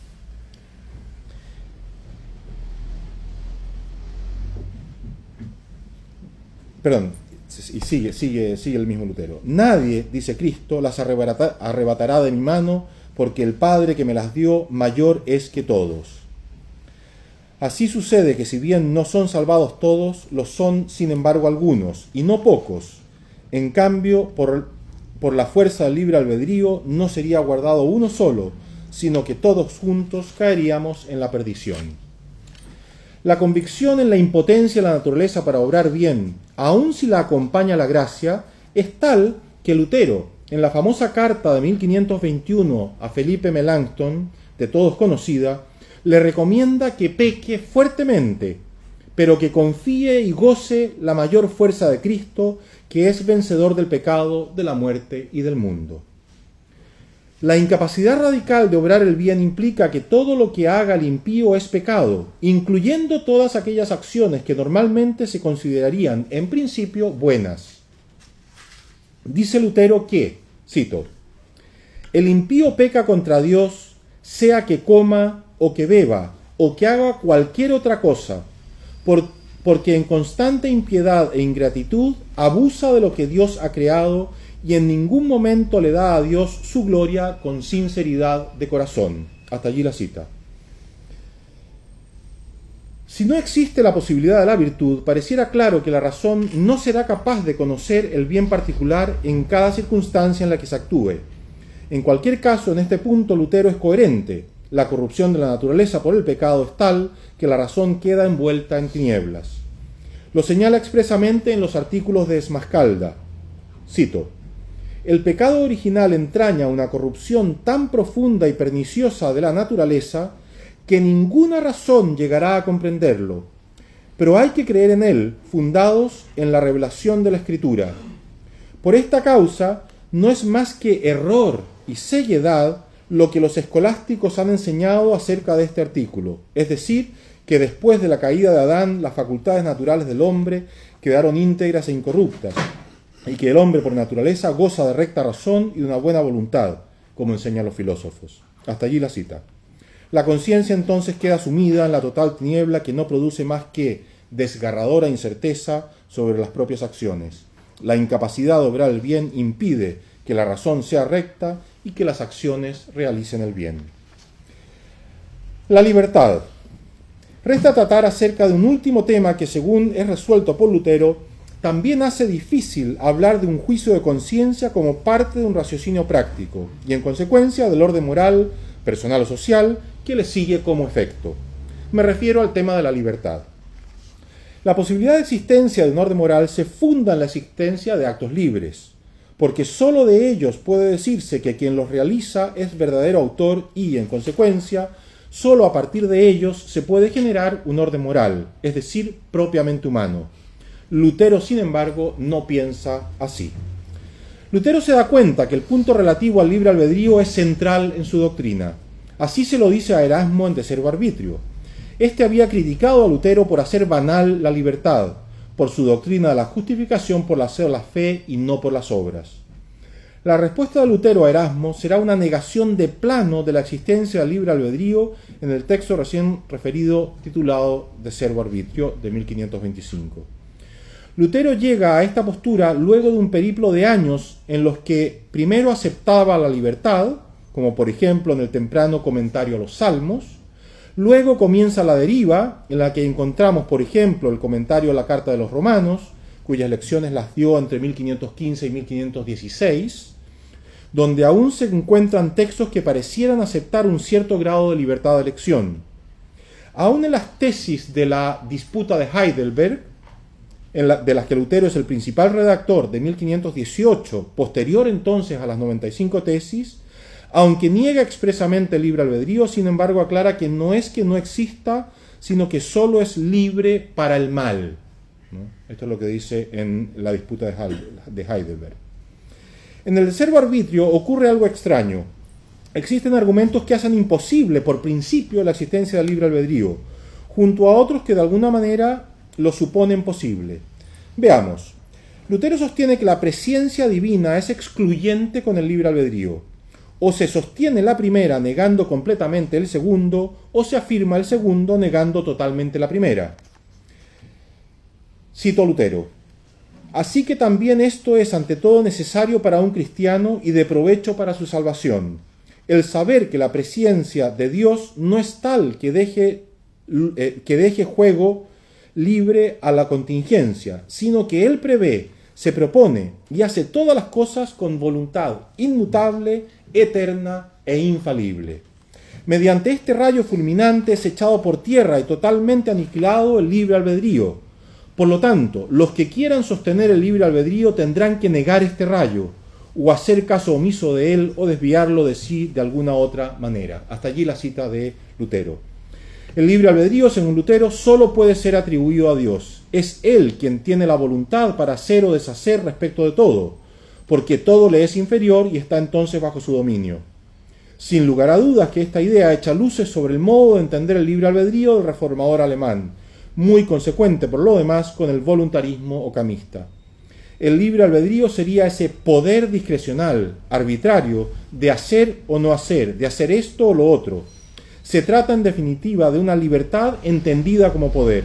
perdón, y sigue el mismo Lutero. Nadie, dice Cristo, las arrebatará de mi mano, porque el Padre que me las dio mayor es que todos. Así sucede que si bien no son salvados todos, lo son sin embargo algunos, y no pocos. En cambio, por la fuerza del libre albedrío, no sería guardado uno solo, sino que todos juntos caeríamos en la perdición. La convicción en la impotencia de la naturaleza para obrar bien, aun si la acompaña la gracia, es tal que Lutero, en la famosa carta de 1521 a Felipe Melanchthon, de todos conocida, le recomienda que peque fuertemente, pero que confíe y goce la mayor fuerza de Cristo, que es vencedor del pecado, de la muerte y del mundo. La incapacidad radical de obrar el bien implica que todo lo que haga el impío es pecado, incluyendo todas aquellas acciones que normalmente se considerarían, en principio, buenas. Dice Lutero que, cito, el impío peca contra Dios, sea que coma o que beba, o que haga cualquier otra cosa, porque en constante impiedad e ingratitud abusa de lo que Dios ha creado y en ningún momento le da a Dios su gloria con sinceridad de corazón. Hasta allí la cita. Si no existe la posibilidad de la virtud, pareciera claro que la razón no será capaz de conocer el bien particular en cada circunstancia en la que se actúe. En cualquier caso, en este punto Lutero es coherente. La corrupción de la naturaleza por el pecado es tal que la razón queda envuelta en tinieblas. Lo señala expresamente en los artículos de Esmascalda. Cito, el pecado original entraña una corrupción tan profunda y perniciosa de la naturaleza que ninguna razón llegará a comprenderlo, pero hay que creer en él, fundados en la revelación de la Escritura. Por esta causa, no es más que error y ceguedad lo que los escolásticos han enseñado acerca de este artículo, es decir, que después de la caída de Adán, las facultades naturales del hombre quedaron íntegras e incorruptas, y que el hombre por naturaleza goza de recta razón y de una buena voluntad, como enseñan los filósofos. Hasta allí la cita. La conciencia entonces queda sumida en la total tiniebla que no produce más que desgarradora incerteza sobre las propias acciones. La incapacidad de obrar el bien impide que la razón sea recta y que las acciones realicen el bien. La libertad. Resta tratar acerca de un último tema que, según es resuelto por Lutero, también hace difícil hablar de un juicio de conciencia como parte de un raciocinio práctico y, en consecuencia, del orden moral, personal o social que le sigue como efecto. Me refiero al tema de la libertad. La posibilidad de existencia de un orden moral se funda en la existencia de actos libres, porque sólo de ellos puede decirse que quien los realiza es verdadero autor y, en consecuencia, sólo a partir de ellos se puede generar un orden moral, es decir, propiamente humano. Lutero, sin embargo, no piensa así. Lutero se da cuenta que el punto relativo al libre albedrío es central en su doctrina. Así se lo dice a Erasmo en De Servo Arbitrio. Este había criticado a Lutero por hacer banal la libertad, por su doctrina de la justificación por la fe y no por las obras. La respuesta de Lutero a Erasmo será una negación de plano de la existencia del libre albedrío en el texto recién referido titulado De Servo Arbitrio de 1525. Lutero llega a esta postura luego de un periplo de años en los que primero aceptaba la libertad, como por ejemplo en el temprano comentario a los Salmos, luego comienza la deriva, en la que encontramos por ejemplo el comentario a la Carta de los Romanos, cuyas lecciones las dio entre 1515 y 1516, donde aún se encuentran textos que parecieran aceptar un cierto grado de libertad de elección. Aún en las tesis de la disputa de Heidelberg, de las que Lutero es el principal redactor de 1518, posterior entonces a las 95 tesis, aunque niega expresamente el libre albedrío, sin embargo aclara que no es que no exista, sino que solo es libre para el mal, ¿no? Esto es lo que dice en la disputa de Heidelberg. En el De Servo Arbitrio ocurre algo extraño. Existen argumentos que hacen imposible por principio la existencia del libre albedrío, junto a otros que de alguna manera lo suponen posible. Veamos. Lutero sostiene que la presciencia divina es excluyente con el libre albedrío. O se sostiene la primera negando completamente el segundo, o se afirma el segundo negando totalmente la primera. Cito a Lutero. Así que también esto es ante todo necesario para un cristiano y de provecho para su salvación. El saber que la presencia de Dios no es tal que deje juego libre a la contingencia, sino que Él prevé, se propone y hace todas las cosas con voluntad inmutable, eterna e infalible. Mediante este rayo fulminante es echado por tierra y totalmente aniquilado el libre albedrío. Por lo tanto, los que quieran sostener el libre albedrío tendrán que negar este rayo, o hacer caso omiso de él, o desviarlo de sí de alguna otra manera. Hasta allí la cita de Lutero. El libre albedrío, según Lutero, solo puede ser atribuido a Dios. Es Él quien tiene la voluntad para hacer o deshacer respecto de todo, porque todo le es inferior y está entonces bajo su dominio. Sin lugar a dudas que esta idea echa luces sobre el modo de entender el libre albedrío del reformador alemán, muy consecuente por lo demás con el voluntarismo ocamista. El libre albedrío sería ese poder discrecional, arbitrario, de hacer o no hacer, de hacer esto o lo otro. Se trata en definitiva de una libertad entendida como poder.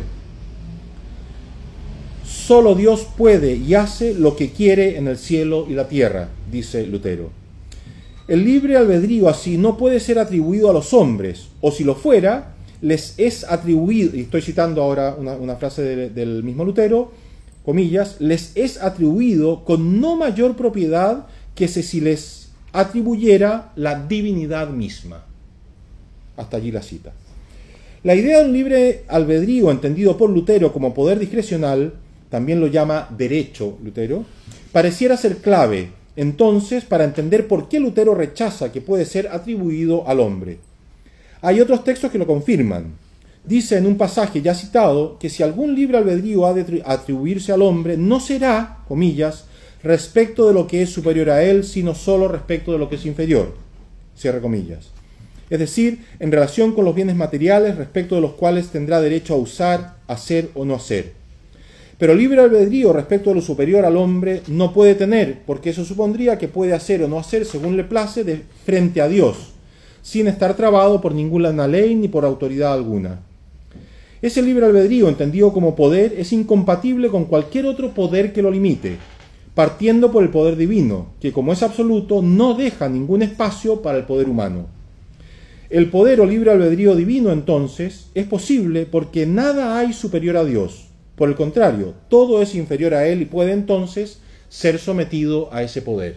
Solo Dios puede y hace lo que quiere en el cielo y la tierra, dice Lutero. El libre albedrío así no puede ser atribuido a los hombres, o si lo fuera, les es atribuido, y estoy citando ahora una frase del mismo Lutero, comillas, les es atribuido con no mayor propiedad que si les atribuyera la divinidad misma. Hasta allí la cita. La idea de un libre albedrío, entendido por Lutero como poder discrecional, también lo llama derecho Lutero, pareciera ser clave, entonces, para entender por qué Lutero rechaza que puede ser atribuido al hombre. Hay otros textos que lo confirman. Dice en un pasaje ya citado que si algún libre albedrío ha de atribuirse al hombre, no será, comillas, respecto de lo que es superior a él, sino solo respecto de lo que es inferior, cierre comillas. Es decir, en relación con los bienes materiales respecto de los cuales tendrá derecho a usar, hacer o no hacer. Pero libre albedrío respecto de lo superior al hombre no puede tener, porque eso supondría que puede hacer o no hacer según le place frente a Dios, sin estar trabado por ninguna ley ni por autoridad alguna. Ese libre albedrío, entendido como poder, es incompatible con cualquier otro poder que lo limite, partiendo por el poder divino, que como es absoluto, no deja ningún espacio para el poder humano. El poder o libre albedrío divino, entonces, es posible porque nada hay superior a Dios. Por el contrario, todo es inferior a Él y puede entonces ser sometido a ese poder.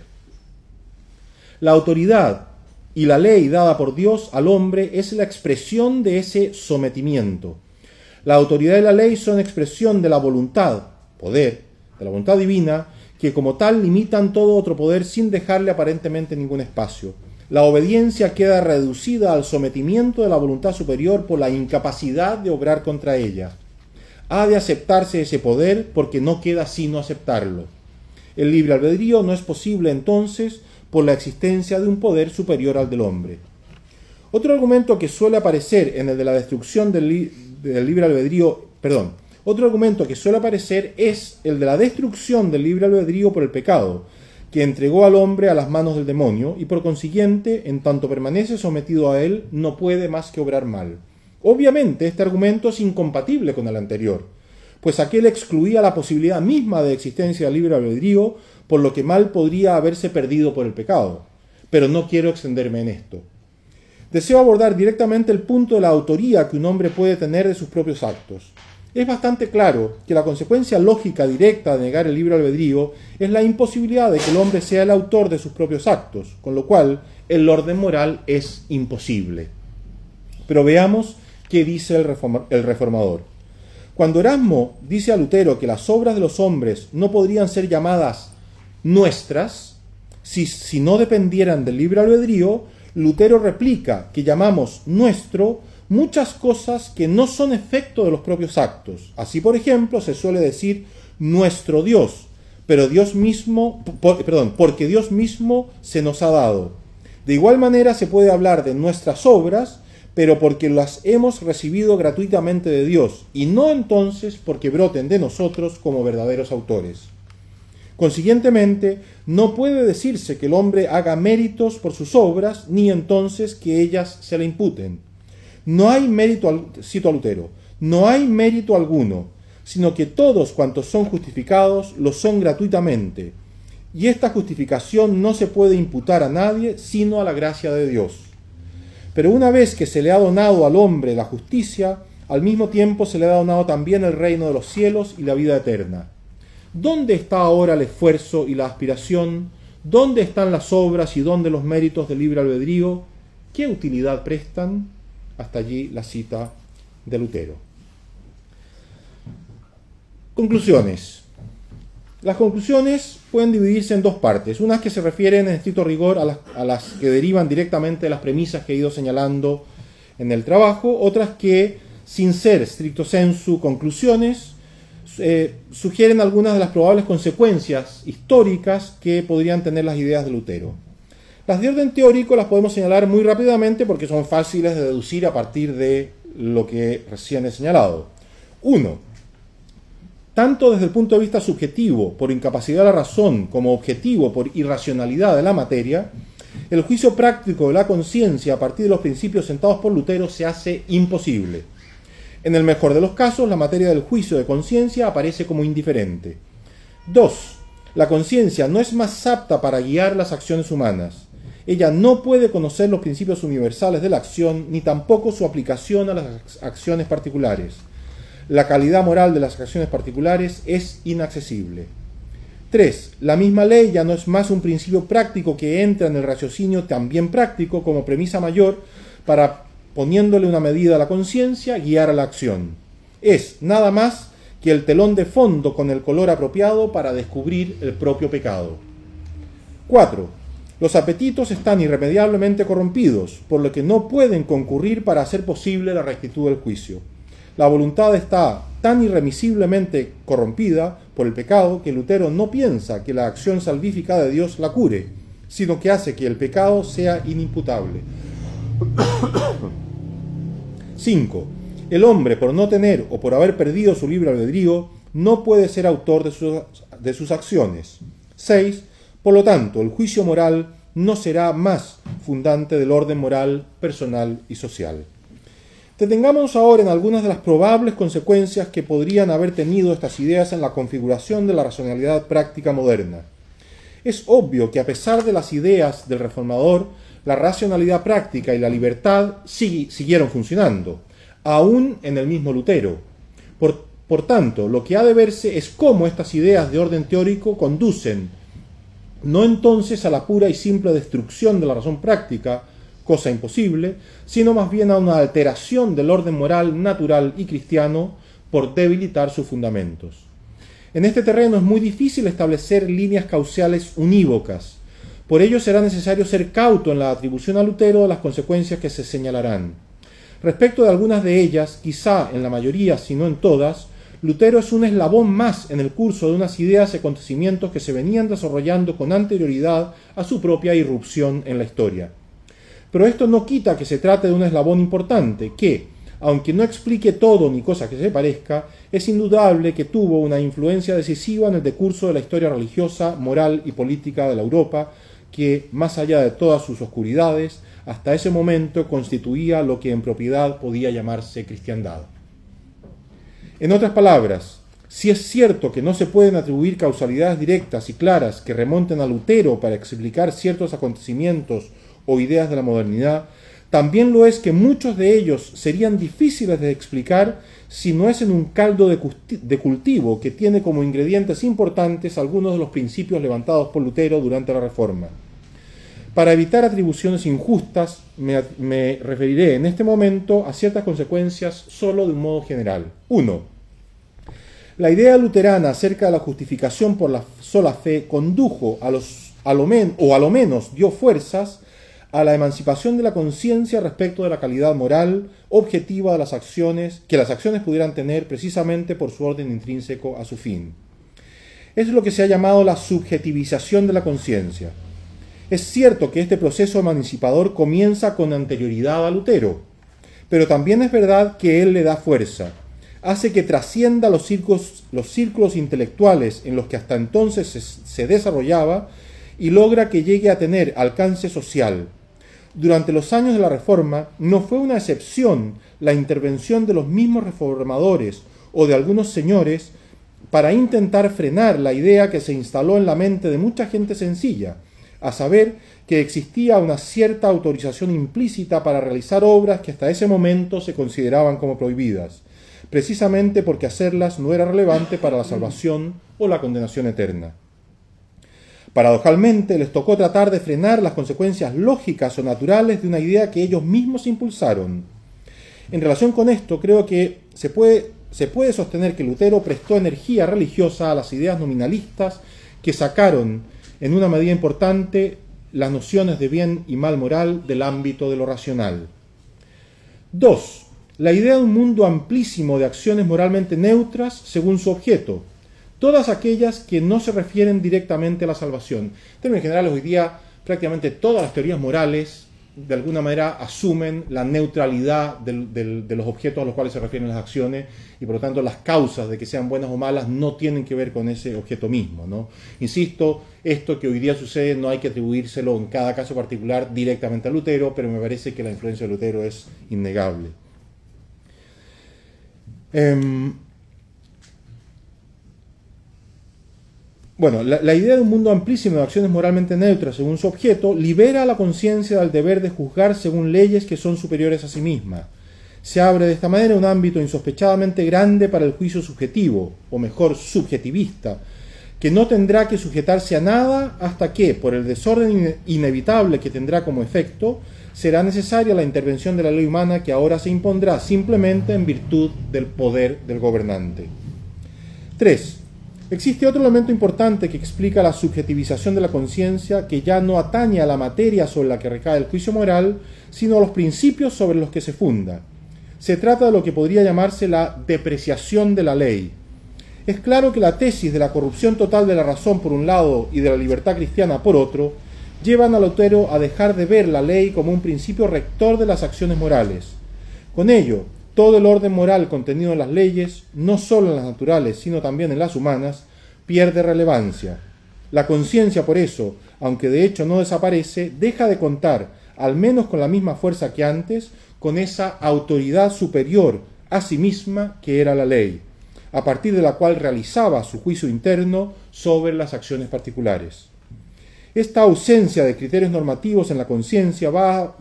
La autoridad y la ley dada por Dios al hombre es la expresión de ese sometimiento. La autoridad y la ley son expresión de la voluntad, poder, de la voluntad divina, que como tal limitan todo otro poder sin dejarle aparentemente ningún espacio. La obediencia queda reducida al sometimiento de la voluntad superior por la incapacidad de obrar contra ella. Ha de aceptarse ese poder porque no queda sino aceptarlo. El libre albedrío no es posible entonces por la existencia de un poder superior al del hombre. Otro argumento que suele aparecer en el de la destrucción del libre albedrío, otro argumento que suele aparecer es el de la destrucción del libre albedrío por el pecado, que entregó al hombre a las manos del demonio y por consiguiente, en tanto permanece sometido a él, no puede más que obrar mal. Obviamente, este argumento es incompatible con el anterior, pues aquel excluía la posibilidad misma de existencia del libre albedrío, por lo que mal podría haberse perdido por el pecado. Pero no quiero extenderme en esto. Deseo abordar directamente el punto de la autoría que un hombre puede tener de sus propios actos. Es bastante claro que la consecuencia lógica directa de negar el libre albedrío es la imposibilidad de que el hombre sea el autor de sus propios actos, con lo cual el orden moral es imposible. Pero veamos qué dice el reformador. Cuando Erasmo dice a Lutero que las obras de los hombres no podrían ser llamadas nuestras si no dependieran del libre albedrío, Lutero replica que llamamos nuestro muchas cosas que no son efecto de los propios actos. Así, por ejemplo, se suele decir nuestro Dios, pero porque Dios mismo se nos ha dado. De igual manera se puede hablar de nuestras obras, pero porque las hemos recibido gratuitamente de Dios, y no entonces porque broten de nosotros como verdaderos autores. Consiguientemente, no puede decirse que el hombre haga méritos por sus obras, ni entonces que ellas se le imputen. No hay mérito, cito a Lutero, no hay mérito alguno, sino que todos cuantos son justificados lo son gratuitamente, y esta justificación no se puede imputar a nadie sino a la gracia de Dios. Pero una vez que se le ha donado al hombre la justicia, al mismo tiempo se le ha donado también el reino de los cielos y la vida eterna. ¿Dónde está ahora el esfuerzo y la aspiración? ¿Dónde están las obras y dónde los méritos del libre albedrío? ¿Qué utilidad prestan? Hasta allí la cita de Lutero. Conclusiones. Las conclusiones pueden dividirse en dos partes. Unas que se refieren en estricto rigor a las que derivan directamente de las premisas que he ido señalando en el trabajo. Otras que, sin ser stricto sensu conclusiones, sugieren algunas de las probables consecuencias históricas que podrían tener las ideas de Lutero. Las de orden teórico las podemos señalar muy rápidamente porque son fáciles de deducir a partir de lo que recién he señalado. 1. Tanto desde el punto de vista subjetivo, por incapacidad de la razón, como objetivo, por irracionalidad de la materia, el juicio práctico de la conciencia a partir de los principios sentados por Lutero se hace imposible. En el mejor de los casos, la materia del juicio de conciencia aparece como indiferente. 2. La conciencia no es más apta para guiar las acciones humanas. Ella no puede conocer los principios universales de la acción, ni tampoco su aplicación a las acciones particulares. La calidad moral de las acciones particulares es inaccesible. 3. La misma ley ya no es más un principio práctico que entra en el raciocinio también práctico como premisa mayor para, poniéndole una medida a la conciencia, guiar a la acción. Es nada más que el telón de fondo con el color apropiado para descubrir el propio pecado. 4. Los apetitos están irremediablemente corrompidos, por lo que no pueden concurrir para hacer posible la rectitud del juicio. La voluntad está tan irremisiblemente corrompida por el pecado que Lutero no piensa que la acción salvífica de Dios la cure, sino que hace que el pecado sea inimputable. 5. El hombre, por no tener o por haber perdido su libre albedrío, no puede ser autor de sus acciones. 6. Por lo tanto, el juicio moral no será más fundante del orden moral, personal y social. Detengámonos ahora en algunas de las probables consecuencias que podrían haber tenido estas ideas en la configuración de la racionalidad práctica moderna. Es obvio que a pesar de las ideas del reformador, la racionalidad práctica y la libertad siguieron funcionando, aún en el mismo Lutero. Por tanto, lo que ha de verse es cómo estas ideas de orden teórico conducen, no entonces a la pura y simple destrucción de la razón práctica, cosa imposible, sino más bien a una alteración del orden moral natural y cristiano por debilitar sus fundamentos. En este terreno es muy difícil establecer líneas causales unívocas. Por ello será necesario ser cauto en la atribución a Lutero de las consecuencias que se señalarán. Respecto de algunas de ellas, quizá en la mayoría, si no en todas, Lutero es un eslabón más en el curso de unas ideas y acontecimientos que se venían desarrollando con anterioridad a su propia irrupción en la historia. Pero esto no quita que se trate de un eslabón importante que, aunque no explique todo ni cosa que se parezca, es indudable que tuvo una influencia decisiva en el decurso de la historia religiosa, moral y política de la Europa, que, más allá de todas sus oscuridades, hasta ese momento constituía lo que en propiedad podía llamarse cristiandad. En otras palabras, si es cierto que no se pueden atribuir causalidades directas y claras que remonten a Lutero para explicar ciertos acontecimientos o ideas de la modernidad, también lo es que muchos de ellos serían difíciles de explicar si no es en un caldo de cultivo que tiene como ingredientes importantes algunos de los principios levantados por Lutero durante la Reforma. Para evitar atribuciones injustas, me referiré en este momento a ciertas consecuencias solo de un modo general. 1. La idea luterana acerca de la justificación por la sola fe condujo a lo menos dio fuerzas a la emancipación de la conciencia respecto de la calidad moral objetiva de las acciones, que las acciones pudieran tener precisamente por su orden intrínseco a su fin. Es lo que se ha llamado la subjetivización de la conciencia. Es cierto que este proceso emancipador comienza con anterioridad a Lutero, pero también es verdad que él le da fuerza, hace que trascienda los círculos intelectuales en los que hasta entonces se desarrollaba y logra que llegue a tener alcance social. Durante los años de la Reforma no fue una excepción la intervención de los mismos reformadores o de algunos señores para intentar frenar la idea que se instaló en la mente de mucha gente sencilla, a saber que existía una cierta autorización implícita para realizar obras que hasta ese momento se consideraban como prohibidas, precisamente porque hacerlas no era relevante para la salvación o la condenación eterna. Paradojalmente, les tocó tratar de frenar las consecuencias lógicas o naturales de una idea que ellos mismos impulsaron. En relación con esto, creo que se puede sostener que Lutero prestó energía religiosa a las ideas nominalistas que sacaron, en una medida importante, las nociones de bien y mal moral del ámbito de lo racional. 2. La idea de un mundo amplísimo de acciones moralmente neutras según su objeto, todas aquellas que no se refieren directamente a la salvación. En términos generales, hoy día prácticamente todas las teorías morales de alguna manera asumen la neutralidad de los objetos a los cuales se refieren las acciones, y por lo tanto las causas de que sean buenas o malas no tienen que ver con ese objeto mismo, ¿no? Insisto, esto que hoy día sucede no hay que atribuírselo en cada caso particular directamente a Lutero, pero me parece que la influencia de Lutero es innegable. Bueno, la idea de un mundo amplísimo de acciones moralmente neutras según su objeto libera a la conciencia del deber de juzgar según leyes que son superiores a sí misma. Se abre de esta manera un ámbito insospechadamente grande para el juicio subjetivo, o mejor, subjetivista, que no tendrá que sujetarse a nada hasta que, por el desorden inevitable que tendrá como efecto, será necesaria la intervención de la ley humana que ahora se impondrá simplemente en virtud del poder del gobernante. 3. Existe otro elemento importante que explica la subjetivización de la conciencia, que ya no atañe a la materia sobre la que recae el juicio moral, sino a los principios sobre los que se funda. Se trata de lo que podría llamarse la depreciación de la ley. Es claro que la tesis de la corrupción total de la razón por un lado y de la libertad cristiana por otro, llevan a Lutero a dejar de ver la ley como un principio rector de las acciones morales. Con ello, todo el orden moral contenido en las leyes, no solo en las naturales, sino también en las humanas, pierde relevancia. La conciencia, por eso, aunque de hecho no desaparece, deja de contar, al menos con la misma fuerza que antes, con esa autoridad superior a sí misma que era la ley, a partir de la cual realizaba su juicio interno sobre las acciones particulares. Esta ausencia de criterios normativos en la conciencia va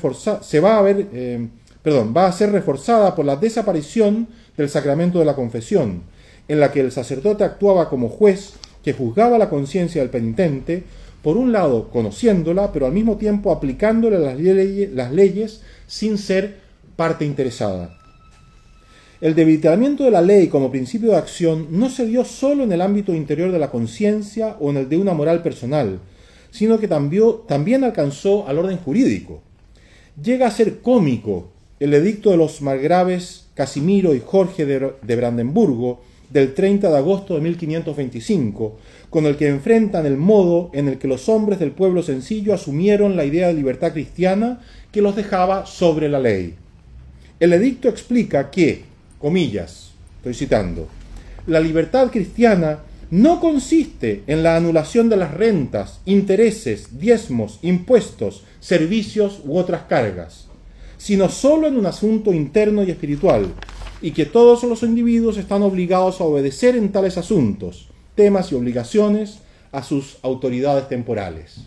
a ser reforzada por la desaparición del sacramento de la confesión, en la que el sacerdote actuaba como juez que juzgaba la conciencia del penitente, por un lado conociéndola, pero al mismo tiempo aplicándole las leyes sin ser parte interesada. El debilitamiento de la ley como principio de acción no se dio solo en el ámbito interior de la conciencia o en el de una moral personal, sino que también alcanzó al orden jurídico. Llega a ser cómico el edicto de los margraves Casimiro y Jorge de Brandenburgo del 30 de agosto de 1525, con el que enfrentan el modo en el que los hombres del pueblo sencillo asumieron la idea de libertad cristiana que los dejaba sobre la ley. El edicto explica que, comillas, estoy citando, la libertad cristiana no consiste en la anulación de las rentas, intereses, diezmos, impuestos, servicios u otras cargas, sino solo en un asunto interno y espiritual, y que todos los individuos están obligados a obedecer en tales asuntos, temas y obligaciones a sus autoridades temporales.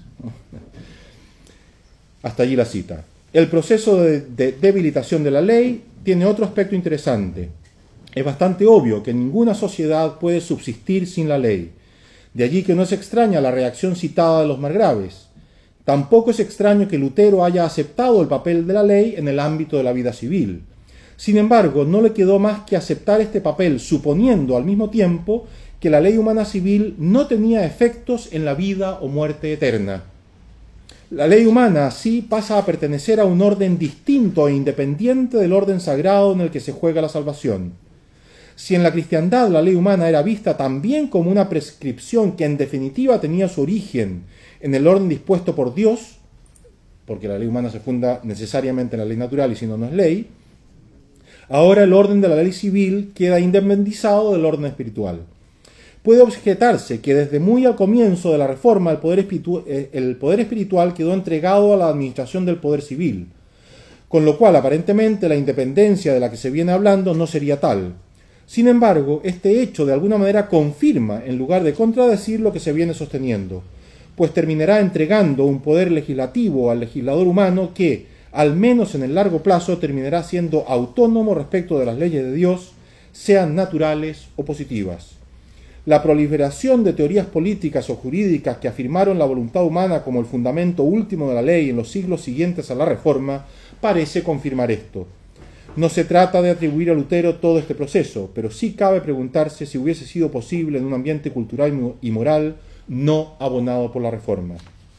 Hasta allí la cita. El proceso de debilitación de la ley tiene otro aspecto interesante. Es bastante obvio que ninguna sociedad puede subsistir sin la ley. De allí que no es extraña la reacción citada de los margraves. Tampoco es extraño que Lutero haya aceptado el papel de la ley en el ámbito de la vida civil. Sin embargo, no le quedó más que aceptar este papel, suponiendo al mismo tiempo que la ley humana civil no tenía efectos en la vida o muerte eterna. La ley humana así pasa a pertenecer a un orden distinto e independiente del orden sagrado en el que se juega la salvación. Si en la cristiandad la ley humana era vista también como una prescripción que en definitiva tenía su origen en el orden dispuesto por Dios, porque la ley humana se funda necesariamente en la ley natural y si no, no es ley, ahora el orden de la ley civil queda independizado del orden espiritual. Puede objetarse que desde muy al comienzo de la reforma el poder espiritual quedó entregado a la administración del poder civil, con lo cual aparentemente la independencia de la que se viene hablando no sería tal. Sin embargo, este hecho de alguna manera confirma, en lugar de contradecir, lo que se viene sosteniendo, pues terminará entregando un poder legislativo al legislador humano que, al menos en el largo plazo, terminará siendo autónomo respecto de las leyes de Dios, sean naturales o positivas. La proliferación de teorías políticas o jurídicas que afirmaron la voluntad humana como el fundamento último de la ley en los siglos siguientes a la Reforma parece confirmar esto. No se trata de atribuir a Lutero todo este proceso, pero sí cabe preguntarse si hubiese sido posible en un ambiente cultural y moral no abonado por la Reforma.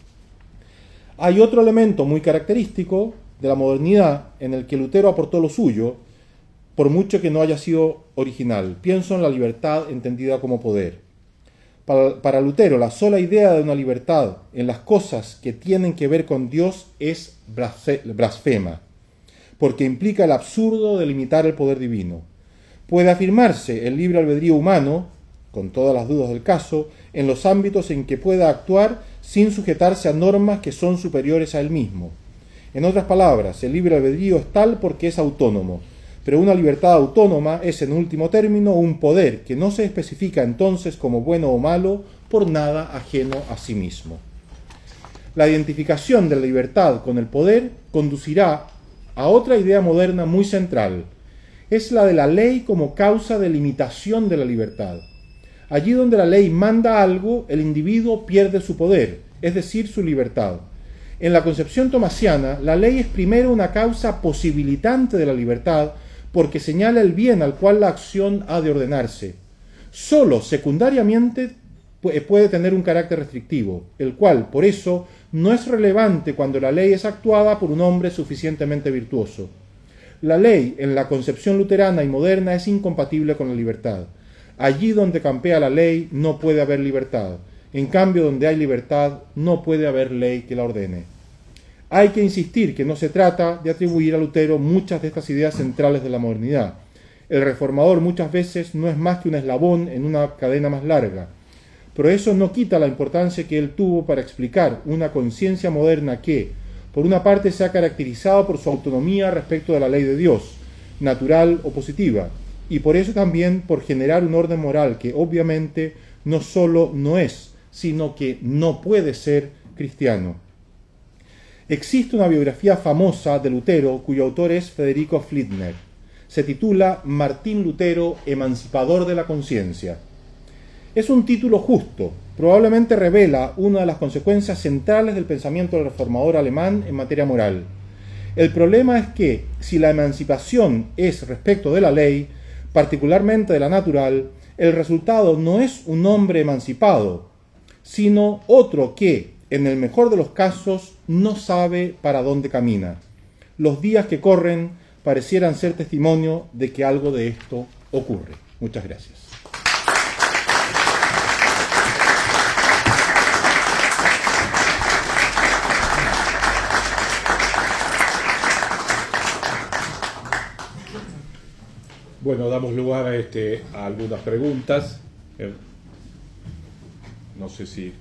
Hay otro elemento muy característico de la modernidad en el que Lutero aportó lo suyo, por mucho que no haya sido original. Pienso en la libertad entendida como poder. Para Lutero, la sola idea de una libertad en las cosas que tienen que ver con Dios es blasfema, porque implica el absurdo de limitar el poder divino. Puede afirmarse el libre albedrío humano, con todas las dudas del caso, en los ámbitos en que pueda actuar sin sujetarse a normas que son superiores a él mismo. En otras palabras, el libre albedrío es tal porque es autónomo, pero una libertad autónoma es, en último término, un poder que no se especifica entonces como bueno o malo por nada ajeno a sí mismo. La identificación de la libertad con el poder conducirá a otra idea moderna muy central. Es la de la ley como causa de limitación de la libertad. Allí donde la ley manda algo, el individuo pierde su poder, es decir, su libertad. En la concepción tomasiana, la ley es primero una causa posibilitante de la libertad, porque señala el bien al cual la acción ha de ordenarse. Solo secundariamente puede tener un carácter restrictivo, el cual, por eso, no es relevante cuando la ley es actuada por un hombre suficientemente virtuoso. La ley, en la concepción luterana y moderna, es incompatible con la libertad. Allí donde campea la ley no puede haber libertad. En cambio, donde hay libertad, no puede haber ley que la ordene. Hay que insistir que no se trata de atribuir a Lutero muchas de estas ideas centrales de la modernidad. El reformador muchas veces no es más que un eslabón en una cadena más larga, pero eso no quita la importancia que él tuvo para explicar una conciencia moderna que, por una parte, se ha caracterizado por su autonomía respecto de la ley de Dios, natural o positiva, y por eso también por generar un orden moral que obviamente no solo no es, sino que no puede ser cristiano. Existe una biografía famosa de Lutero cuyo autor es Federico Fliedner. Se titula Martín Lutero, emancipador de la conciencia. Es un título justo, probablemente revela una de las consecuencias centrales del pensamiento del reformador alemán en materia moral. El problema es que, si la emancipación es respecto de la ley, particularmente de la natural, el resultado no es un hombre emancipado, sino otro que, en el mejor de los casos, no sabe para dónde camina. Los días que corren parecieran ser testimonio de que algo de esto ocurre. Muchas gracias. Bueno, damos lugar a algunas preguntas. No sé si...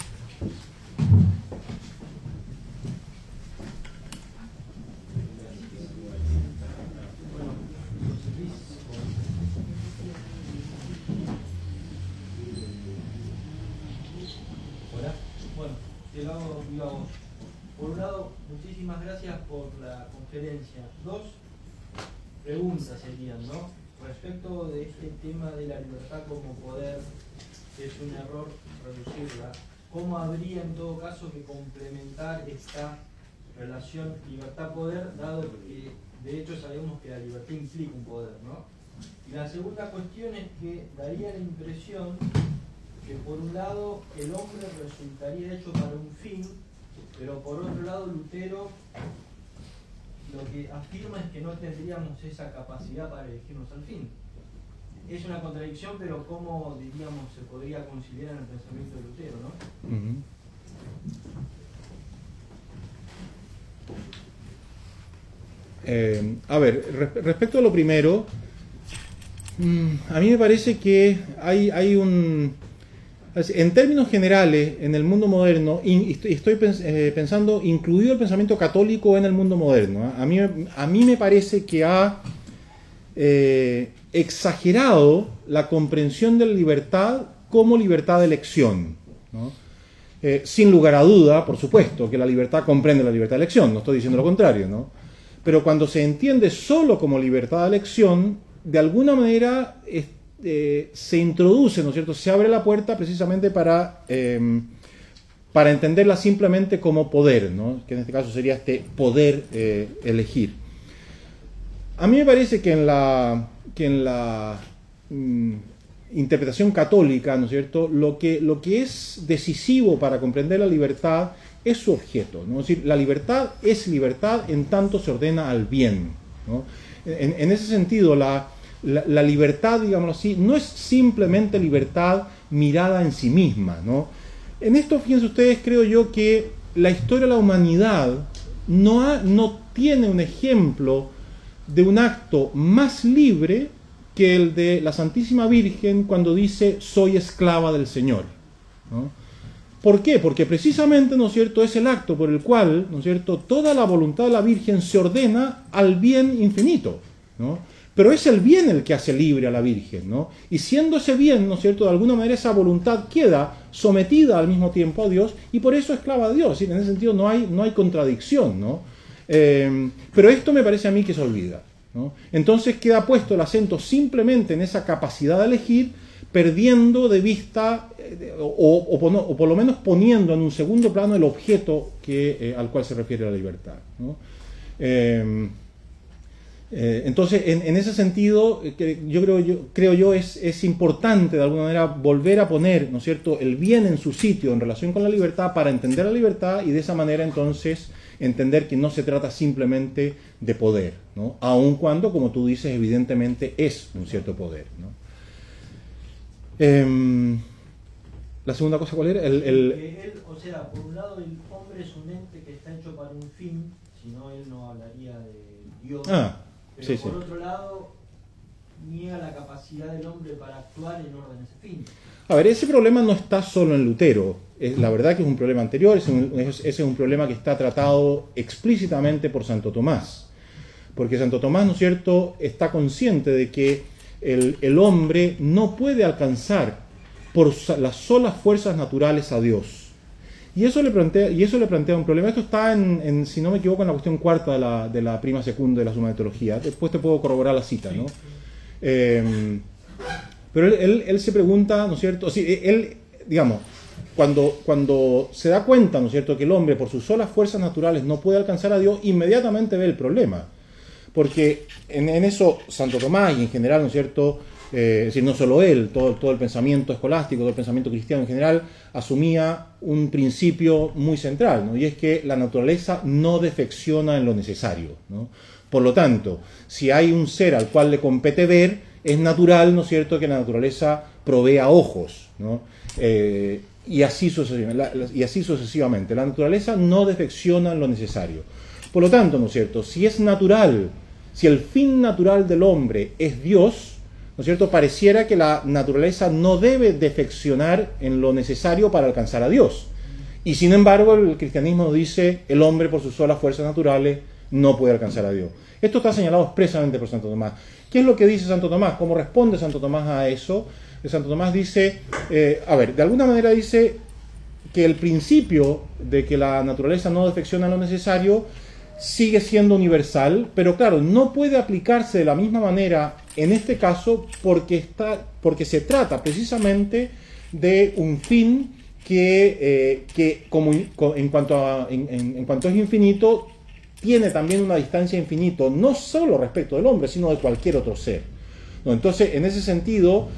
Por un lado, muchísimas gracias por la conferencia. Dos preguntas serían, ¿no? Respecto de este tema de la libertad como poder, que es un error reducirla, ¿cómo habría en todo caso que complementar esta relación libertad-poder, dado que de hecho sabemos que la libertad implica un poder, ¿no? Y la segunda cuestión es que daría la impresión que por un lado el hombre resultaría hecho para un fin, pero por otro lado Lutero lo que afirma es que no tendríamos esa capacidad para elegirnos al fin. Es una contradicción, pero ¿cómo, diríamos, se podría conciliar en el pensamiento de Lutero, no? A ver, respecto a lo primero, a mí me parece que hay un... En términos generales, en el mundo moderno, estoy pensando, incluido el pensamiento católico en el mundo moderno, a mí me parece que ha exagerado la comprensión de la libertad como libertad de elección, ¿no? Sin lugar a duda, por supuesto, que la libertad comprende la libertad de elección, no estoy diciendo lo contrario, ¿no? Pero cuando se entiende solo como libertad de elección, de alguna manera se introduce, ¿no es cierto?, se abre la puerta precisamente para entenderla simplemente como poder, ¿no? Que en este caso sería este poder elegir. A mí me parece que en la interpretación católica, ¿no es cierto?, lo que es decisivo para comprender la libertad es su objeto, ¿no? Es decir, la libertad es libertad en tanto se ordena al bien, ¿no? En ese sentido, la libertad, digámoslo así, no es simplemente libertad mirada en sí misma, ¿no? En esto, fíjense ustedes, creo yo que la historia de la humanidad no tiene un ejemplo de un acto más libre que el de la Santísima Virgen cuando dice soy esclava del Señor, ¿no? ¿Por qué? Porque precisamente, ¿no es cierto?, es el acto por el cual, ¿no es cierto?, toda la voluntad de la Virgen se ordena al bien infinito, ¿no? Pero es el bien el que hace libre a la Virgen, ¿no? Y siendo ese bien, ¿no es cierto?, de alguna manera esa voluntad queda sometida al mismo tiempo a Dios y por eso esclava de Dios. ¿Sí? En ese sentido no hay contradicción, ¿no? Pero esto me parece a mí que se olvida, ¿no? Entonces queda puesto el acento simplemente en esa capacidad de elegir, perdiendo de vista o por lo menos poniendo en un segundo plano el objeto al cual se refiere la libertad, ¿no? Entonces, en ese sentido, creo yo es importante de alguna manera volver a poner, ¿no es cierto?, el bien en su sitio en relación con la libertad para entender la libertad y de esa manera entonces entender que no se trata simplemente de poder, ¿no? Aun cuando, como tú dices, evidentemente es un cierto poder, ¿no? La segunda cosa, ¿cuál era? O sea, por un lado el hombre es un ente que está hecho para un fin, si no él no hablaría de Dios. Pero sí, por sí. otro lado, niega la capacidad del hombre para actuar en orden a ese fin. A ver, ese problema no está solo en Lutero. La verdad que es un problema anterior, ese es un problema que está tratado explícitamente por Santo Tomás. Porque Santo Tomás, ¿no es cierto?, está consciente de que el hombre no puede alcanzar por las solas fuerzas naturales a Dios. Y eso le plantea un problema. Esto está si no me equivoco, en la cuestión cuarta de la prima secunda de la Suma de Teología. Después te puedo corroborar la cita, ¿no? Pero él se pregunta, ¿no es cierto? Sí, él, digamos, cuando se da cuenta, ¿no es cierto?, que el hombre por sus solas fuerzas naturales no puede alcanzar a Dios, inmediatamente ve el problema. Porque en eso Santo Tomás y en general, ¿no es cierto?, es decir, no solo él, todo el pensamiento escolástico, todo el pensamiento cristiano en general, asumía un principio muy central, ¿no? Y es que la naturaleza no defecciona en lo necesario, ¿no? Por lo tanto, si hay un ser al cual le compete ver, es natural, ¿no es cierto?, que la naturaleza provea ojos, ¿no? Y así sucesivamente. La naturaleza no defecciona en lo necesario. Por lo tanto, ¿no es cierto?, si es natural, si el fin natural del hombre es Dios, ¿no es cierto?, pareciera que la naturaleza no debe defeccionar en lo necesario para alcanzar a Dios. Y sin embargo, el cristianismo dice, el hombre por sus solas fuerzas naturales no puede alcanzar a Dios. Esto está señalado expresamente por Santo Tomás. ¿Qué es lo que dice Santo Tomás? ¿Cómo responde Santo Tomás a eso? Santo Tomás dice, de alguna manera dice que el principio de que la naturaleza no defecciona en lo necesario sigue siendo universal, pero claro, no puede aplicarse de la misma manera en este caso porque se trata precisamente de un fin que en cuanto es infinito, tiene también una distancia infinita, no solo respecto del hombre, sino de cualquier otro ser, ¿no? Entonces, en ese sentido,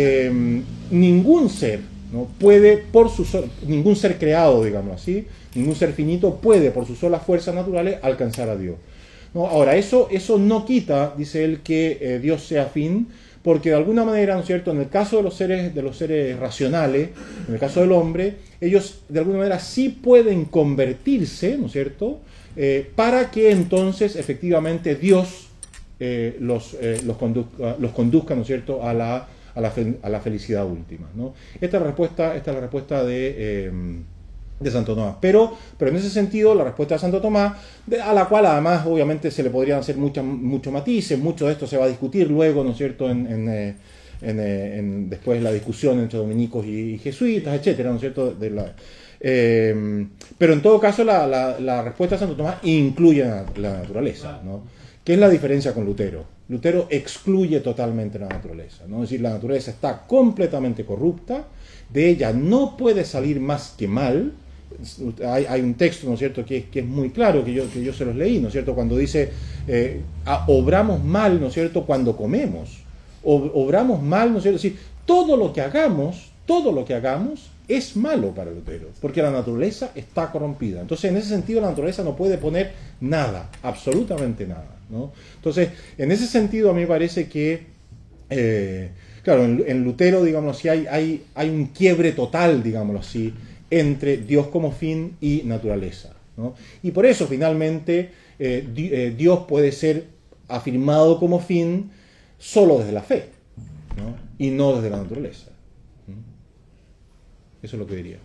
ningún ser, ¿no?, puede, ningún ser creado, digamos así, ningún ser finito puede, por sus solas fuerzas naturales, alcanzar a Dios, ¿no? Ahora, eso no quita, dice él, que Dios sea fin, porque de alguna manera, ¿no es cierto?, en el caso de los seres racionales, en el caso del hombre, ellos de alguna manera sí pueden convertirse, ¿no es cierto?, para que entonces efectivamente Dios los conduzca, ¿no es cierto?, a la felicidad última, ¿no? Esta es la respuesta de Santo Tomás. Pero en ese sentido, la respuesta de Santo Tomás, a la cual además obviamente se le podrían hacer muchos matices, mucho de esto se va a discutir luego, ¿no es cierto?, después la discusión entre dominicos y jesuitas, etcétera, ¿no es cierto?, pero en todo caso la respuesta de Santo Tomás incluye la naturaleza, ¿no? ¿Qué es la diferencia con Lutero? Lutero excluye totalmente la naturaleza, ¿no? Es decir, la naturaleza está completamente corrupta, de ella no puede salir más que mal. Hay un texto, ¿no es cierto?, que es muy claro, que yo se los leí, ¿no es cierto?, cuando dice, obramos mal, ¿no es cierto?, cuando comemos, obramos mal, ¿no es cierto?, es decir, todo lo que hagamos es malo para Lutero, porque la naturaleza está corrompida. Entonces, en ese sentido, la naturaleza no puede poner nada, absolutamente nada, ¿no? Entonces, en ese sentido, a mí me parece que, claro, en Lutero, digámoslo así, hay un quiebre total, digámoslo así, entre Dios como fin y naturaleza, ¿no? Y por eso, finalmente, Dios puede ser afirmado como fin solo desde la fe, ¿no? Y no desde la naturaleza. Eso es lo que diría.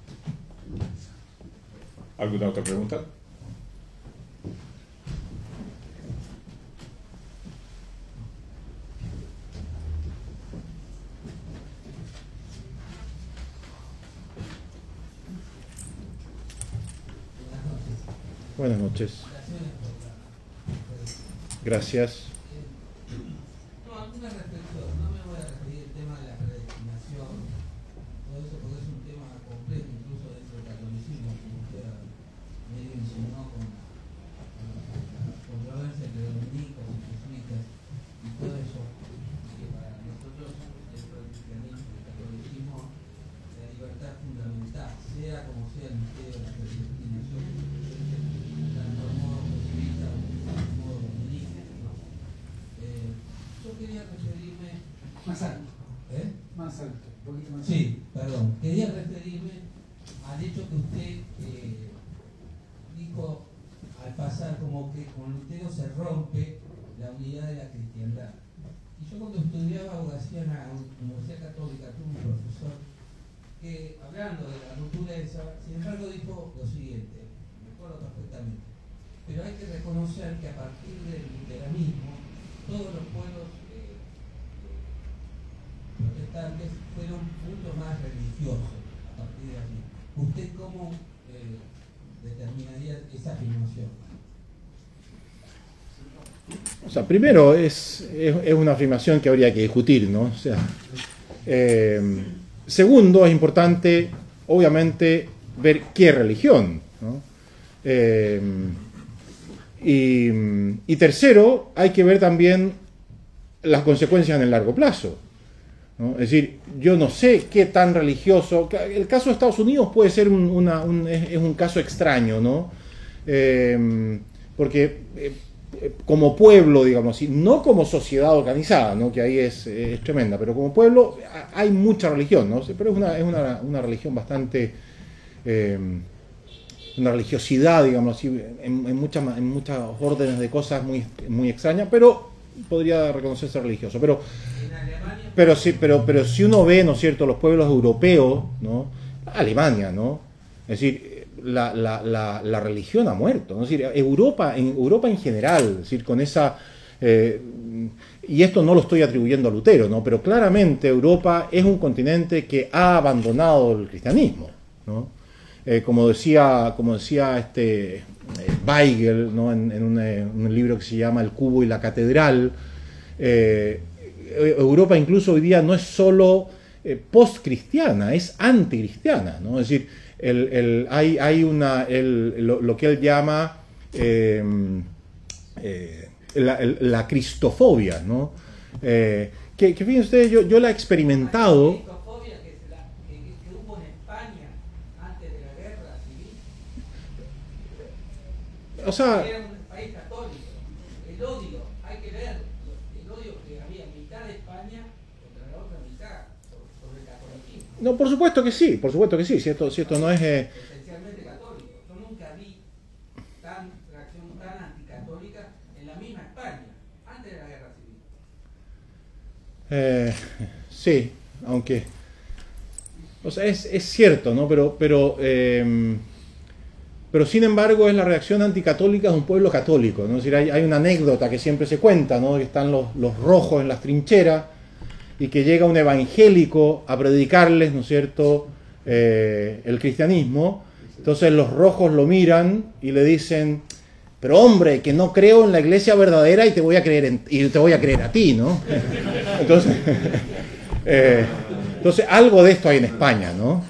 ¿Alguna otra pregunta? Buenas noches. Gracias. No, alguna reflexión. No me voy a referir al tema de la predestinación, todo eso porque es un tema complejo, incluso dentro del catolicismo, como usted medio insinuó con la controversia entre dominicos y jesuitas y todo eso, que para nosotros, dentro del cristianismo y el catolicismo, la libertad es fundamental, sea como sea el misterio de la predestinación, tanto a modo jesuita como a modo dominico, ¿no? Yo quería referirme... Más alto. Más alto, un poquito más alto. Sí, perdón. Quería referirme al hecho que usted dijo al pasar como que con Lutero se rompe la unidad de la cristiandad. Y yo cuando estudiaba abogacía en la Universidad Católica tuve un profesor que, hablando de la ruptura esa, sin embargo dijo lo siguiente, me acuerdo perfectamente, pero hay que reconocer que a partir del luteranismo todos los pueblos protestantes fueron mucho más religiosos a partir de allí. ¿Usted cómo determinaría esa afirmación? O sea, primero es una afirmación que habría que discutir, ¿no? O sea, segundo, es importante, obviamente, ver qué religión, ¿no? Y tercero, hay que ver también las consecuencias en el largo plazo, ¿no? Es decir, yo no sé qué tan religioso. El caso de Estados Unidos puede ser un caso extraño, ¿no? Porque como pueblo, digamos así, no como sociedad organizada, ¿no?, que ahí es tremenda, pero como pueblo hay mucha religión, ¿no? Pero es una religión bastante, una religiosidad, digamos así, en muchas órdenes de cosas muy extrañas, pero podría reconocerse religioso. Pero si uno ve, ¿no es cierto?, los pueblos europeos, ¿no?, Alemania, ¿no?, es decir, la religión ha muerto, ¿no? Es decir, Europa en general, es decir, con esa y esto no lo estoy atribuyendo a Lutero, ¿no?, pero claramente Europa es un continente que ha abandonado el cristianismo, ¿no? Como decía Weigel, ¿no?, en un libro que se llama El cubo y la catedral, Europa incluso hoy día no es solo post-cristiana, es anticristiana, ¿no? Es decir, hay lo que él llama la cristofobia, ¿no? Que fíjense ustedes, yo la he experimentado. Que hubo en España antes de la guerra civil. O sea, Era un país católico. El odio, hay que ver el odio que había en mitad de España contra la otra mitad sobre el catolicismo. no, por supuesto que sí, si esto no es Esencialmente católico. Yo nunca vi reacción tan anticatólica en la misma España antes de la guerra civil. sí, aunque, o sea, es cierto, ¿no? Pero pero sin embargo es la reacción anticatólica de un pueblo católico, ¿no? Es decir, hay una anécdota que siempre se cuenta, ¿no? Que están los rojos en las trincheras y que llega un evangélico a predicarles, ¿no es cierto?, el cristianismo. Entonces los rojos lo miran y le dicen: pero hombre, que no creo en la iglesia verdadera y te voy a creer a ti, ¿no? Entonces, entonces algo de esto hay en España, ¿no?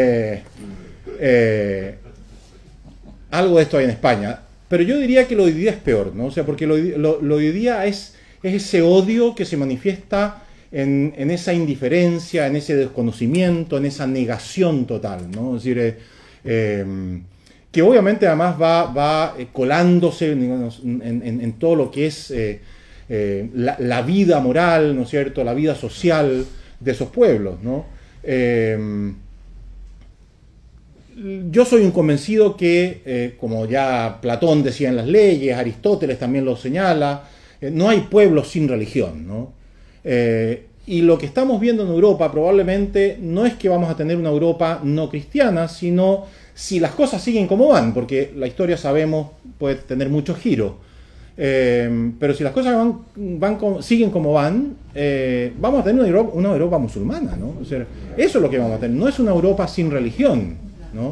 Algo de esto hay en España. Pero yo diría que lo de hoy día es peor, ¿no? O sea, porque lo de hoy día es ese odio que se manifiesta en esa indiferencia, en ese desconocimiento, en esa negación total, ¿no? Es decir, que obviamente además va colándose en todo lo que es la vida moral, ¿no es cierto?, la vida social de esos pueblos, ¿no? Yo soy un convencido que, como ya Platón decía en las leyes, Aristóteles también lo señala, no hay pueblos sin religión, ¿no? Y lo que estamos viendo en Europa probablemente no es que vamos a tener una Europa no cristiana, sino si las cosas siguen como van, porque la historia, sabemos, puede tener muchos giros. Pero si las cosas siguen como van, vamos a tener una Europa musulmana, ¿no? O sea, eso es lo que vamos a tener, no es una Europa sin religión, ¿no?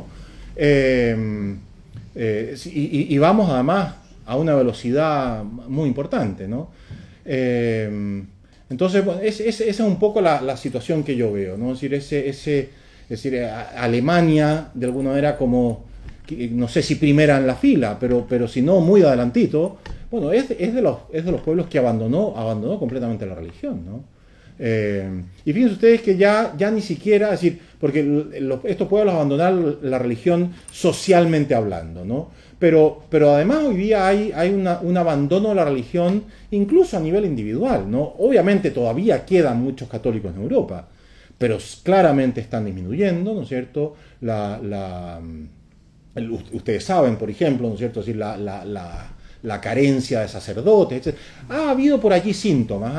Y vamos además a una velocidad muy importante, ¿no? Entonces, bueno, esa es un poco la situación que yo veo, ¿no? Es decir, Alemania, de alguna manera, como, no sé si primera en la fila, pero si no, muy adelantito, bueno, es de los pueblos que abandonó completamente la religión, ¿no? Y fíjense ustedes que ya ni siquiera, es decir, porque estos pueblos abandonaron la religión socialmente hablando, ¿no? Pero además hoy día hay un abandono de la religión incluso a nivel individual, ¿no? Obviamente todavía quedan muchos católicos en Europa, pero claramente están disminuyendo, ¿no es cierto? Ustedes saben, por ejemplo, ¿no es cierto?, es decir, la carencia de sacerdotes, etc. Ha habido por allí síntomas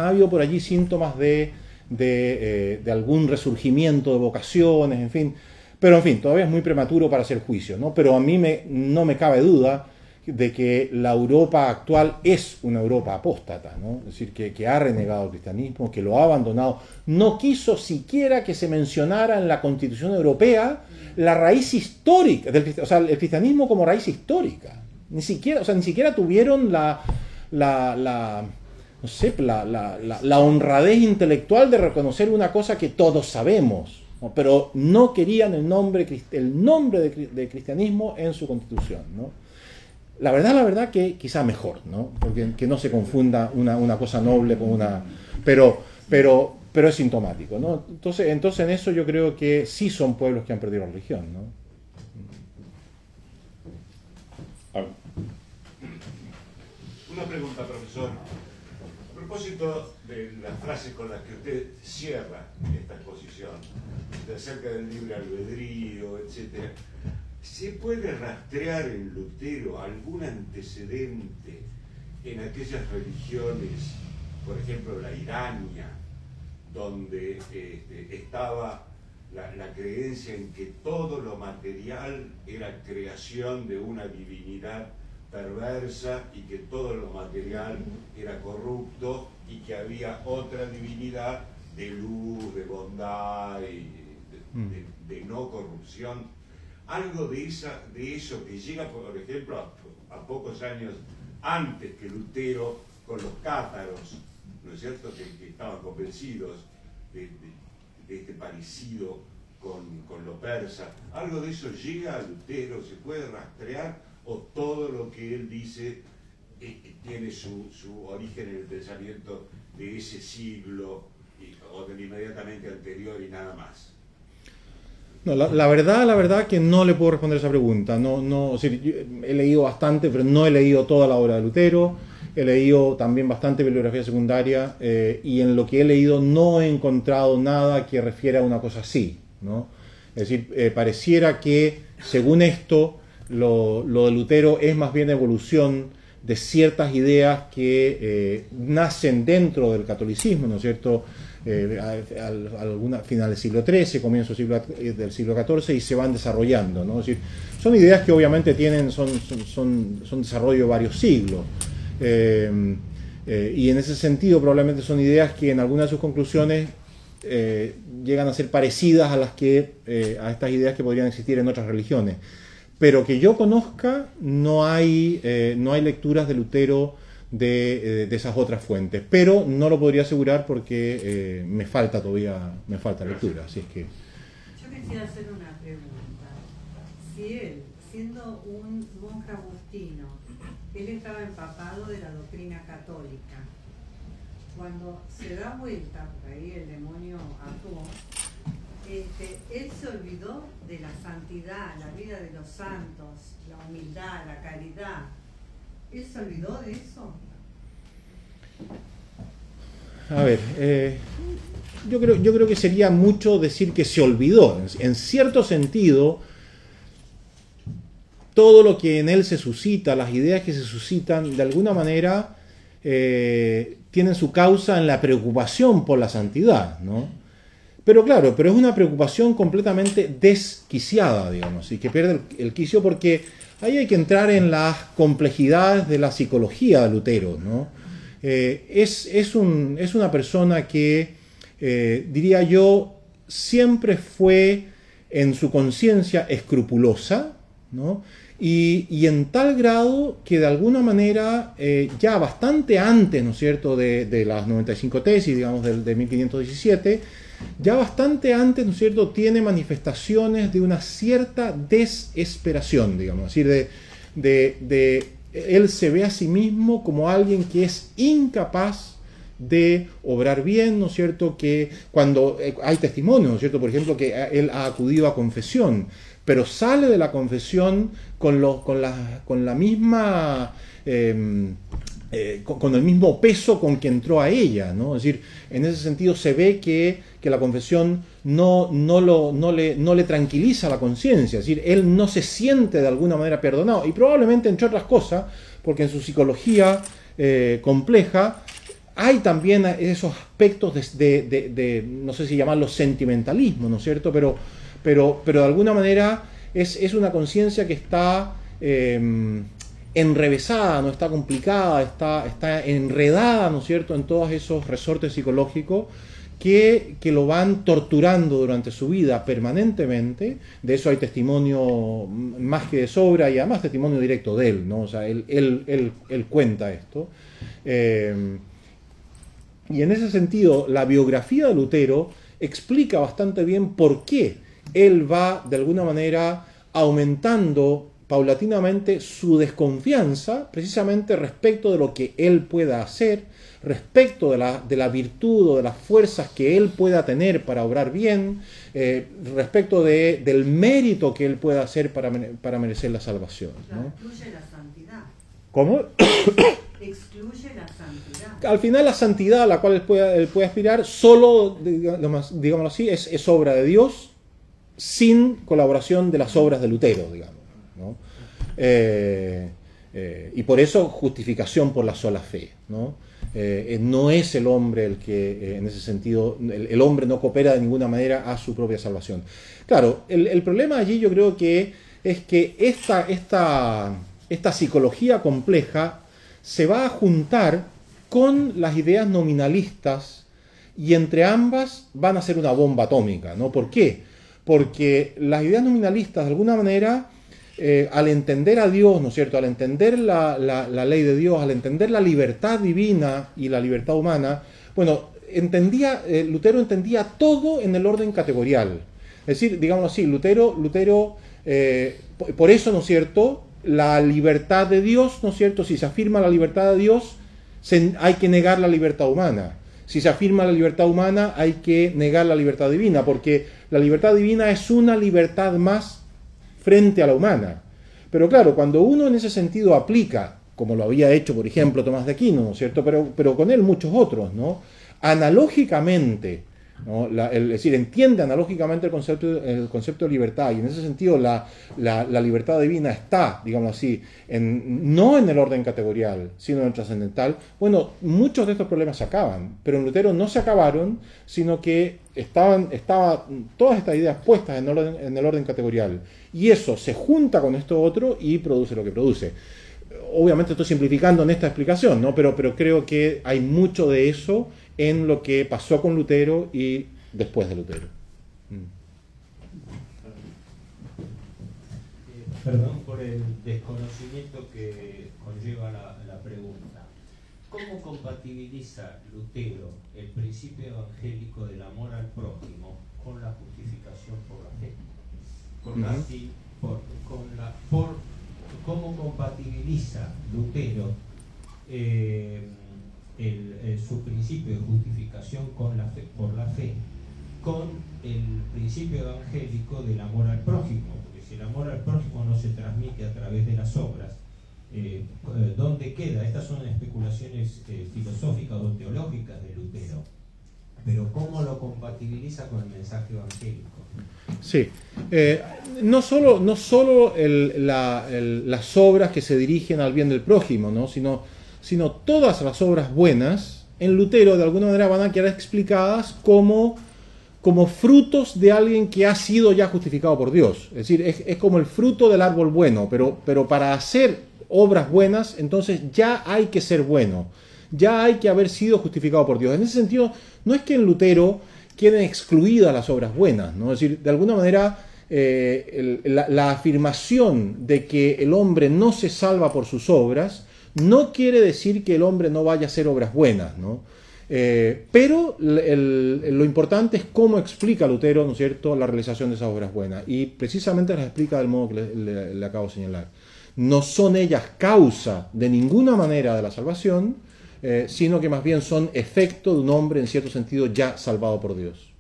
de algún resurgimiento de vocaciones, en fin. Pero en fin, todavía es muy prematuro para hacer juicios, ¿no? Pero a mí no me cabe duda de que la Europa actual es una Europa apóstata, ¿no? Es decir, que ha renegado el cristianismo, que lo ha abandonado. No quiso siquiera que se mencionara en la Constitución Europea la raíz histórica, o sea, el cristianismo como raíz histórica. Ni siquiera tuvieron la honradez intelectual de reconocer una cosa que todos sabemos, ¿no? Pero no querían el nombre de cristianismo en su constitución, ¿no? La verdad que quizá mejor, ¿no? Porque que no se confunda una cosa noble con una... Pero es sintomático, ¿no? Entonces en eso yo creo que sí son pueblos que han perdido la religión, ¿no? Una pregunta, profesor. A propósito de las frases con las que usted cierra esta exposición, acerca del libre albedrío, etc., ¿se puede rastrear en Lutero algún antecedente en aquellas religiones, por ejemplo la irania, donde estaba la creencia en que todo lo material era creación de una divinidad perversa y que todo lo material era corrupto y que había otra divinidad de luz, de bondad y de no corrupción? Algo de eso que llega, por ejemplo, a pocos años antes que Lutero, con los cátaros, ¿no es cierto?, que estaban convencidos de este parecido con lo persa. ¿Algo de eso llega a Lutero? ¿Se puede rastrear? ¿O todo lo que él dice tiene su origen en el pensamiento de ese siglo o del inmediatamente anterior y nada más? No, la verdad que no le puedo responder esa pregunta. No, o sea, he leído bastante, pero no he leído toda la obra de Lutero. He leído también bastante bibliografía secundaria y en lo que he leído no he encontrado nada que refiera a una cosa así, ¿no? Es decir, pareciera que, según esto, lo de Lutero es más bien evolución de ciertas ideas que nacen dentro del catolicismo, ¿no es cierto? final del siglo XIII, comienzo del siglo XIV, y se van desarrollando, ¿no? Es decir, son ideas que obviamente son desarrollo de varios siglos. Y en ese sentido probablemente son ideas que en algunas de sus conclusiones llegan a ser parecidas a a estas ideas que podrían existir en otras religiones. Pero que yo conozca, no hay lecturas de Lutero de esas otras fuentes. Pero no lo podría asegurar porque me falta lectura. Así es que... Yo quisiera hacer una pregunta. Si él, siendo un monje agustino, él estaba empapado de la doctrina católica, cuando se da vuelta, por ahí el demonio actuó, él se olvidó de la santidad, la vida de los santos, la humildad, la caridad. ¿Él se olvidó de eso? A ver, yo creo que sería mucho decir que se olvidó. En cierto sentido, todo lo que en él se suscita, las ideas que se suscitan, de alguna manera tienen su causa en la preocupación por la santidad, ¿no? Pero claro, es una preocupación completamente desquiciada, digamos, y que pierde el quicio, porque ahí hay que entrar en las complejidades de la psicología de Lutero, ¿no? Es una persona que, diría yo, siempre fue en su conciencia escrupulosa, ¿no? Y en tal grado que de alguna manera, ya bastante antes, ¿no es cierto?, de las 95 tesis, digamos, de 1517, ya bastante antes, ¿no es cierto?, tiene manifestaciones de una cierta desesperación, digamos, es decir, él se ve a sí mismo como alguien que es incapaz de obrar bien, ¿no es cierto?, que cuando hay testimonio, ¿no es cierto?, por ejemplo, que él ha acudido a confesión, pero sale de la confesión con la misma... con el mismo peso con que entró a ella, ¿no? Es decir, en ese sentido se ve que la confesión no le tranquiliza la conciencia, es decir, él no se siente de alguna manera perdonado, y probablemente, entre otras cosas, porque en su psicología compleja hay también esos aspectos de no sé si llamarlo sentimentalismo, ¿no es cierto?, pero de alguna manera es una conciencia que está enrevesada, no está complicada, está enredada, ¿no es cierto?, en todos esos resortes psicológicos que lo van torturando durante su vida permanentemente. De eso hay testimonio más que de sobra, y además testimonio directo de él, ¿no? O sea, él cuenta esto. Y en ese sentido, la biografía de Lutero explica bastante bien por qué él va, de alguna manera, aumentando paulatinamente su desconfianza, precisamente respecto de lo que él pueda hacer, respecto de la virtud o de las fuerzas que él pueda tener para obrar bien, respecto del mérito que él pueda hacer para merecer la salvación, ¿no? Excluye la santidad. ¿Cómo? Excluye la santidad. Al final, la santidad a la cual él puede aspirar solo, digámoslo así, es obra de Dios, sin colaboración de las obras de Lutero, digamos, ¿no? Y por eso justificación por la sola fe, ¿no? No es el hombre el que, en ese sentido, el hombre no coopera de ninguna manera a su propia salvación. Claro, el problema allí yo creo que es que esta psicología compleja se va a juntar con las ideas nominalistas, y entre ambas van a ser una bomba atómica, ¿no? ¿Por qué? Porque las ideas nominalistas, de alguna manera, al entender a Dios, ¿no es cierto?, al entender la ley de Dios, al entender la libertad divina y la libertad humana, bueno, Lutero entendía todo en el orden categorial. Es decir, digámoslo así, Lutero por eso, ¿no es cierto?, la libertad de Dios, ¿no es cierto?, si se afirma la libertad de Dios, hay que negar la libertad humana. Si se afirma la libertad humana, hay que negar la libertad divina, porque la libertad divina es una libertad más frente a la humana. Pero claro, cuando uno en ese sentido aplica, como lo había hecho, por ejemplo, Tomás de Aquino, ¿no es cierto?, pero con él muchos otros, ¿no?, analógicamente ¿no? Es decir, entiende analógicamente el concepto de libertad, y en ese sentido la libertad divina está, digamos así, no en el orden categorial, sino en el trascendental. Bueno, muchos de estos problemas se acaban, pero en Lutero no se acabaron, sino que estaban todas estas ideas puestas en el orden categorial, y eso se junta con esto otro y produce lo que produce. Obviamente estoy simplificando en esta explicación, ¿no? Pero creo que hay mucho de eso en lo que pasó con Lutero y después de Lutero. Perdón por el desconocimiento que conlleva la pregunta. ¿Cómo compatibiliza Lutero el principio evangélico del amor al prójimo con la justificación por la fe? ¿Cómo compatibiliza Lutero su principio de justificación por la fe con el principio evangélico del amor al prójimo? Porque si el amor al prójimo no se transmite a través de las obras, ¿dónde queda? Estas son especulaciones filosóficas o teológicas de Lutero, pero ¿cómo lo compatibiliza con el mensaje evangélico? Sí, no solo las obras que se dirigen al bien del prójimo, ¿no? sino todas las obras buenas, en Lutero de alguna manera van a quedar explicadas como frutos de alguien que ha sido ya justificado por Dios. Es decir, es como el fruto del árbol bueno, pero para hacer obras buenas, entonces ya hay que ser bueno, ya hay que haber sido justificado por Dios. En ese sentido, no es que en Lutero queden excluidas las obras buenas, ¿no? Es decir, de alguna manera la afirmación de que el hombre no se salva por sus obras no quiere decir que el hombre no vaya a hacer obras buenas, ¿no? Pero lo importante es cómo explica Lutero, ¿no es cierto?, la realización de esas obras buenas, y precisamente las explica del modo que le acabo de señalar. No son ellas causa de ninguna manera de la salvación, sino que más bien son efecto de un hombre en cierto sentido ya salvado por Dios.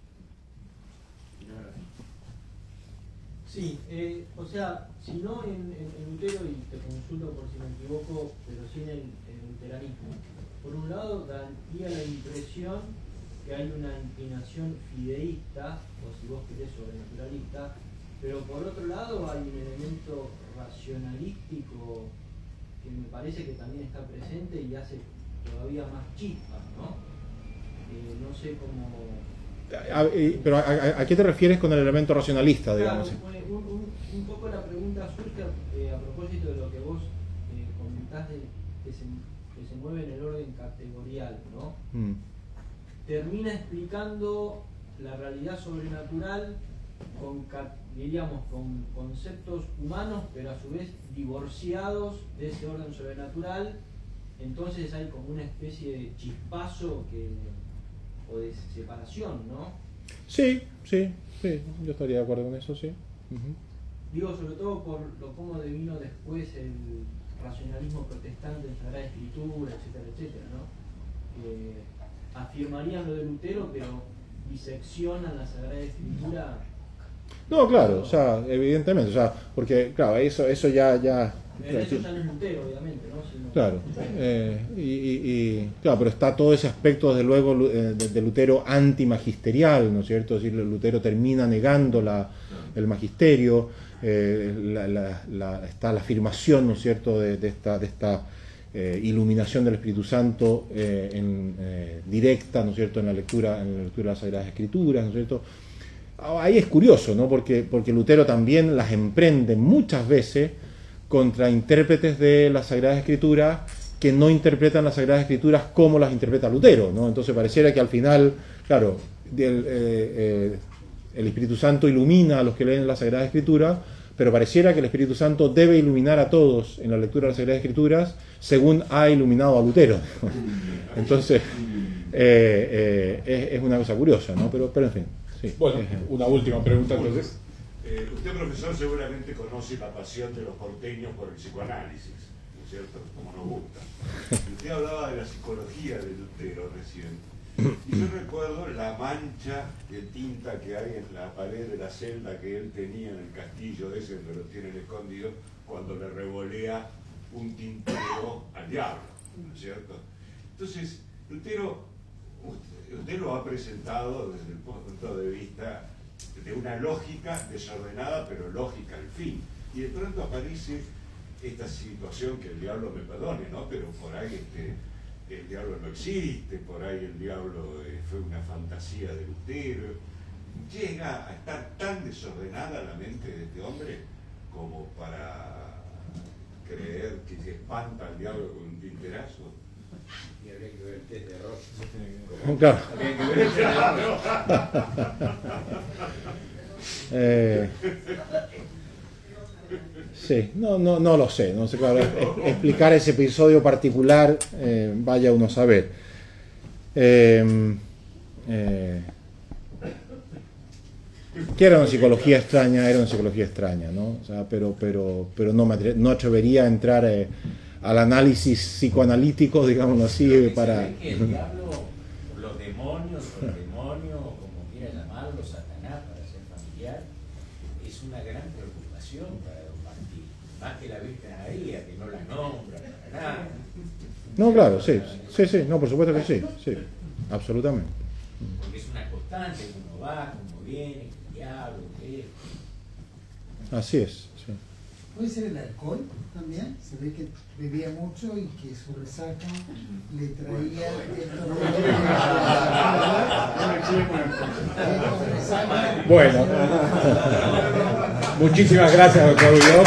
Sí, o sea, si no en Lutero, y te consulto por si me equivoco, pero sí en el luteranismo, por un lado daría la impresión que hay una inclinación fideísta, o si vos querés sobrenaturalista, pero por otro lado hay un elemento racionalístico que me parece que también está presente y hace todavía más chispas, ¿no? No sé cómo... Pero ¿a qué te refieres con el elemento racionalista, digamos? Claro, un poco la pregunta surge a propósito de lo que vos comentás de que se mueve en el orden categorial, ¿no? Termina explicando la realidad sobrenatural con conceptos humanos, pero a su vez divorciados de ese orden sobrenatural. Entonces hay como una especie de chispazo o de separación, ¿no? Sí, yo estaría de acuerdo con eso, sí. Digo, sobre todo por cómo devino después el racionalismo protestante en Sagrada Escritura, etcétera, ¿no? Que afirmarían lo de Lutero, pero diseccionan la Sagrada Escritura. No, claro, o sea, evidentemente, o sea, porque, claro, eso ya... Eso ya no es Lutero, obviamente, ¿no? Claro, claro, pero está todo ese aspecto, desde luego, de Lutero antimagisterial, ¿no es cierto? Es decir, Lutero termina negando el magisterio, está la afirmación, ¿no es cierto?, de esta iluminación del Espíritu Santo directa, ¿no es cierto?, en la lectura de las Sagradas Escrituras, ¿no es cierto? Ahí es curioso, ¿no? Porque Lutero también las emprende muchas veces contra intérpretes de las Sagradas Escrituras que no interpretan las Sagradas Escrituras como las interpreta Lutero, ¿no? Entonces pareciera que al final, claro, el Espíritu Santo ilumina a los que leen las Sagradas Escrituras, pero pareciera que el Espíritu Santo debe iluminar a todos en la lectura de las Sagradas Escrituras según ha iluminado a Lutero. Entonces es una cosa curiosa, ¿no? Pero en fin. Sí. Bueno, una última pregunta entonces. Usted, profesor, seguramente conoce la pasión de los porteños por el psicoanálisis, ¿no es cierto? Como nos gusta. Usted hablaba de la psicología de Lutero recién. Y yo recuerdo la mancha de tinta que hay en la pared de la celda que él tenía en el castillo ese donde lo tienen escondido, cuando le revolea un tintero al diablo, ¿no es cierto? Entonces, Lutero usted lo ha presentado desde el punto de vista de una lógica desordenada, pero lógica al fin. Y de pronto aparece esta situación, que el diablo me perdone, ¿no? Pero por ahí el diablo no existe, por ahí el diablo fue una fantasía de Lutero. Llega a estar tan desordenada la mente de este hombre como para creer que se espanta al diablo con un tinterazo. Y habría que ver el test de Ross. Claro. Habría que ver el test de Ross. Sí, no lo sé, no sé, claro, explicar ese episodio particular, vaya uno a saber. Que era una psicología extraña, ¿no? O sea, pero no atrevería a entrar al análisis psicoanalítico, digámoslo así, para... Que el diablo, los demonios, como quiera llamarlo, Satanás, para ser familiar, es una gran preocupación para don Martín, más que la Virgen María, que no la nombra para nada. No, claro, sí, no, por supuesto que sí, absolutamente. Porque es una constante, cómo va, cómo viene, el diablo, qué es. Así es, sí. ¿Puede ser el alcohol también? Se ve que bebía mucho y que su resaca le traía Bueno, muchísimas gracias, doctor Widow.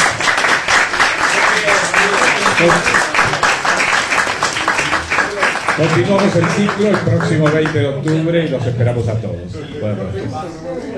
Continuamos el ciclo el próximo 20 de octubre y los esperamos a todos. Buenas noches.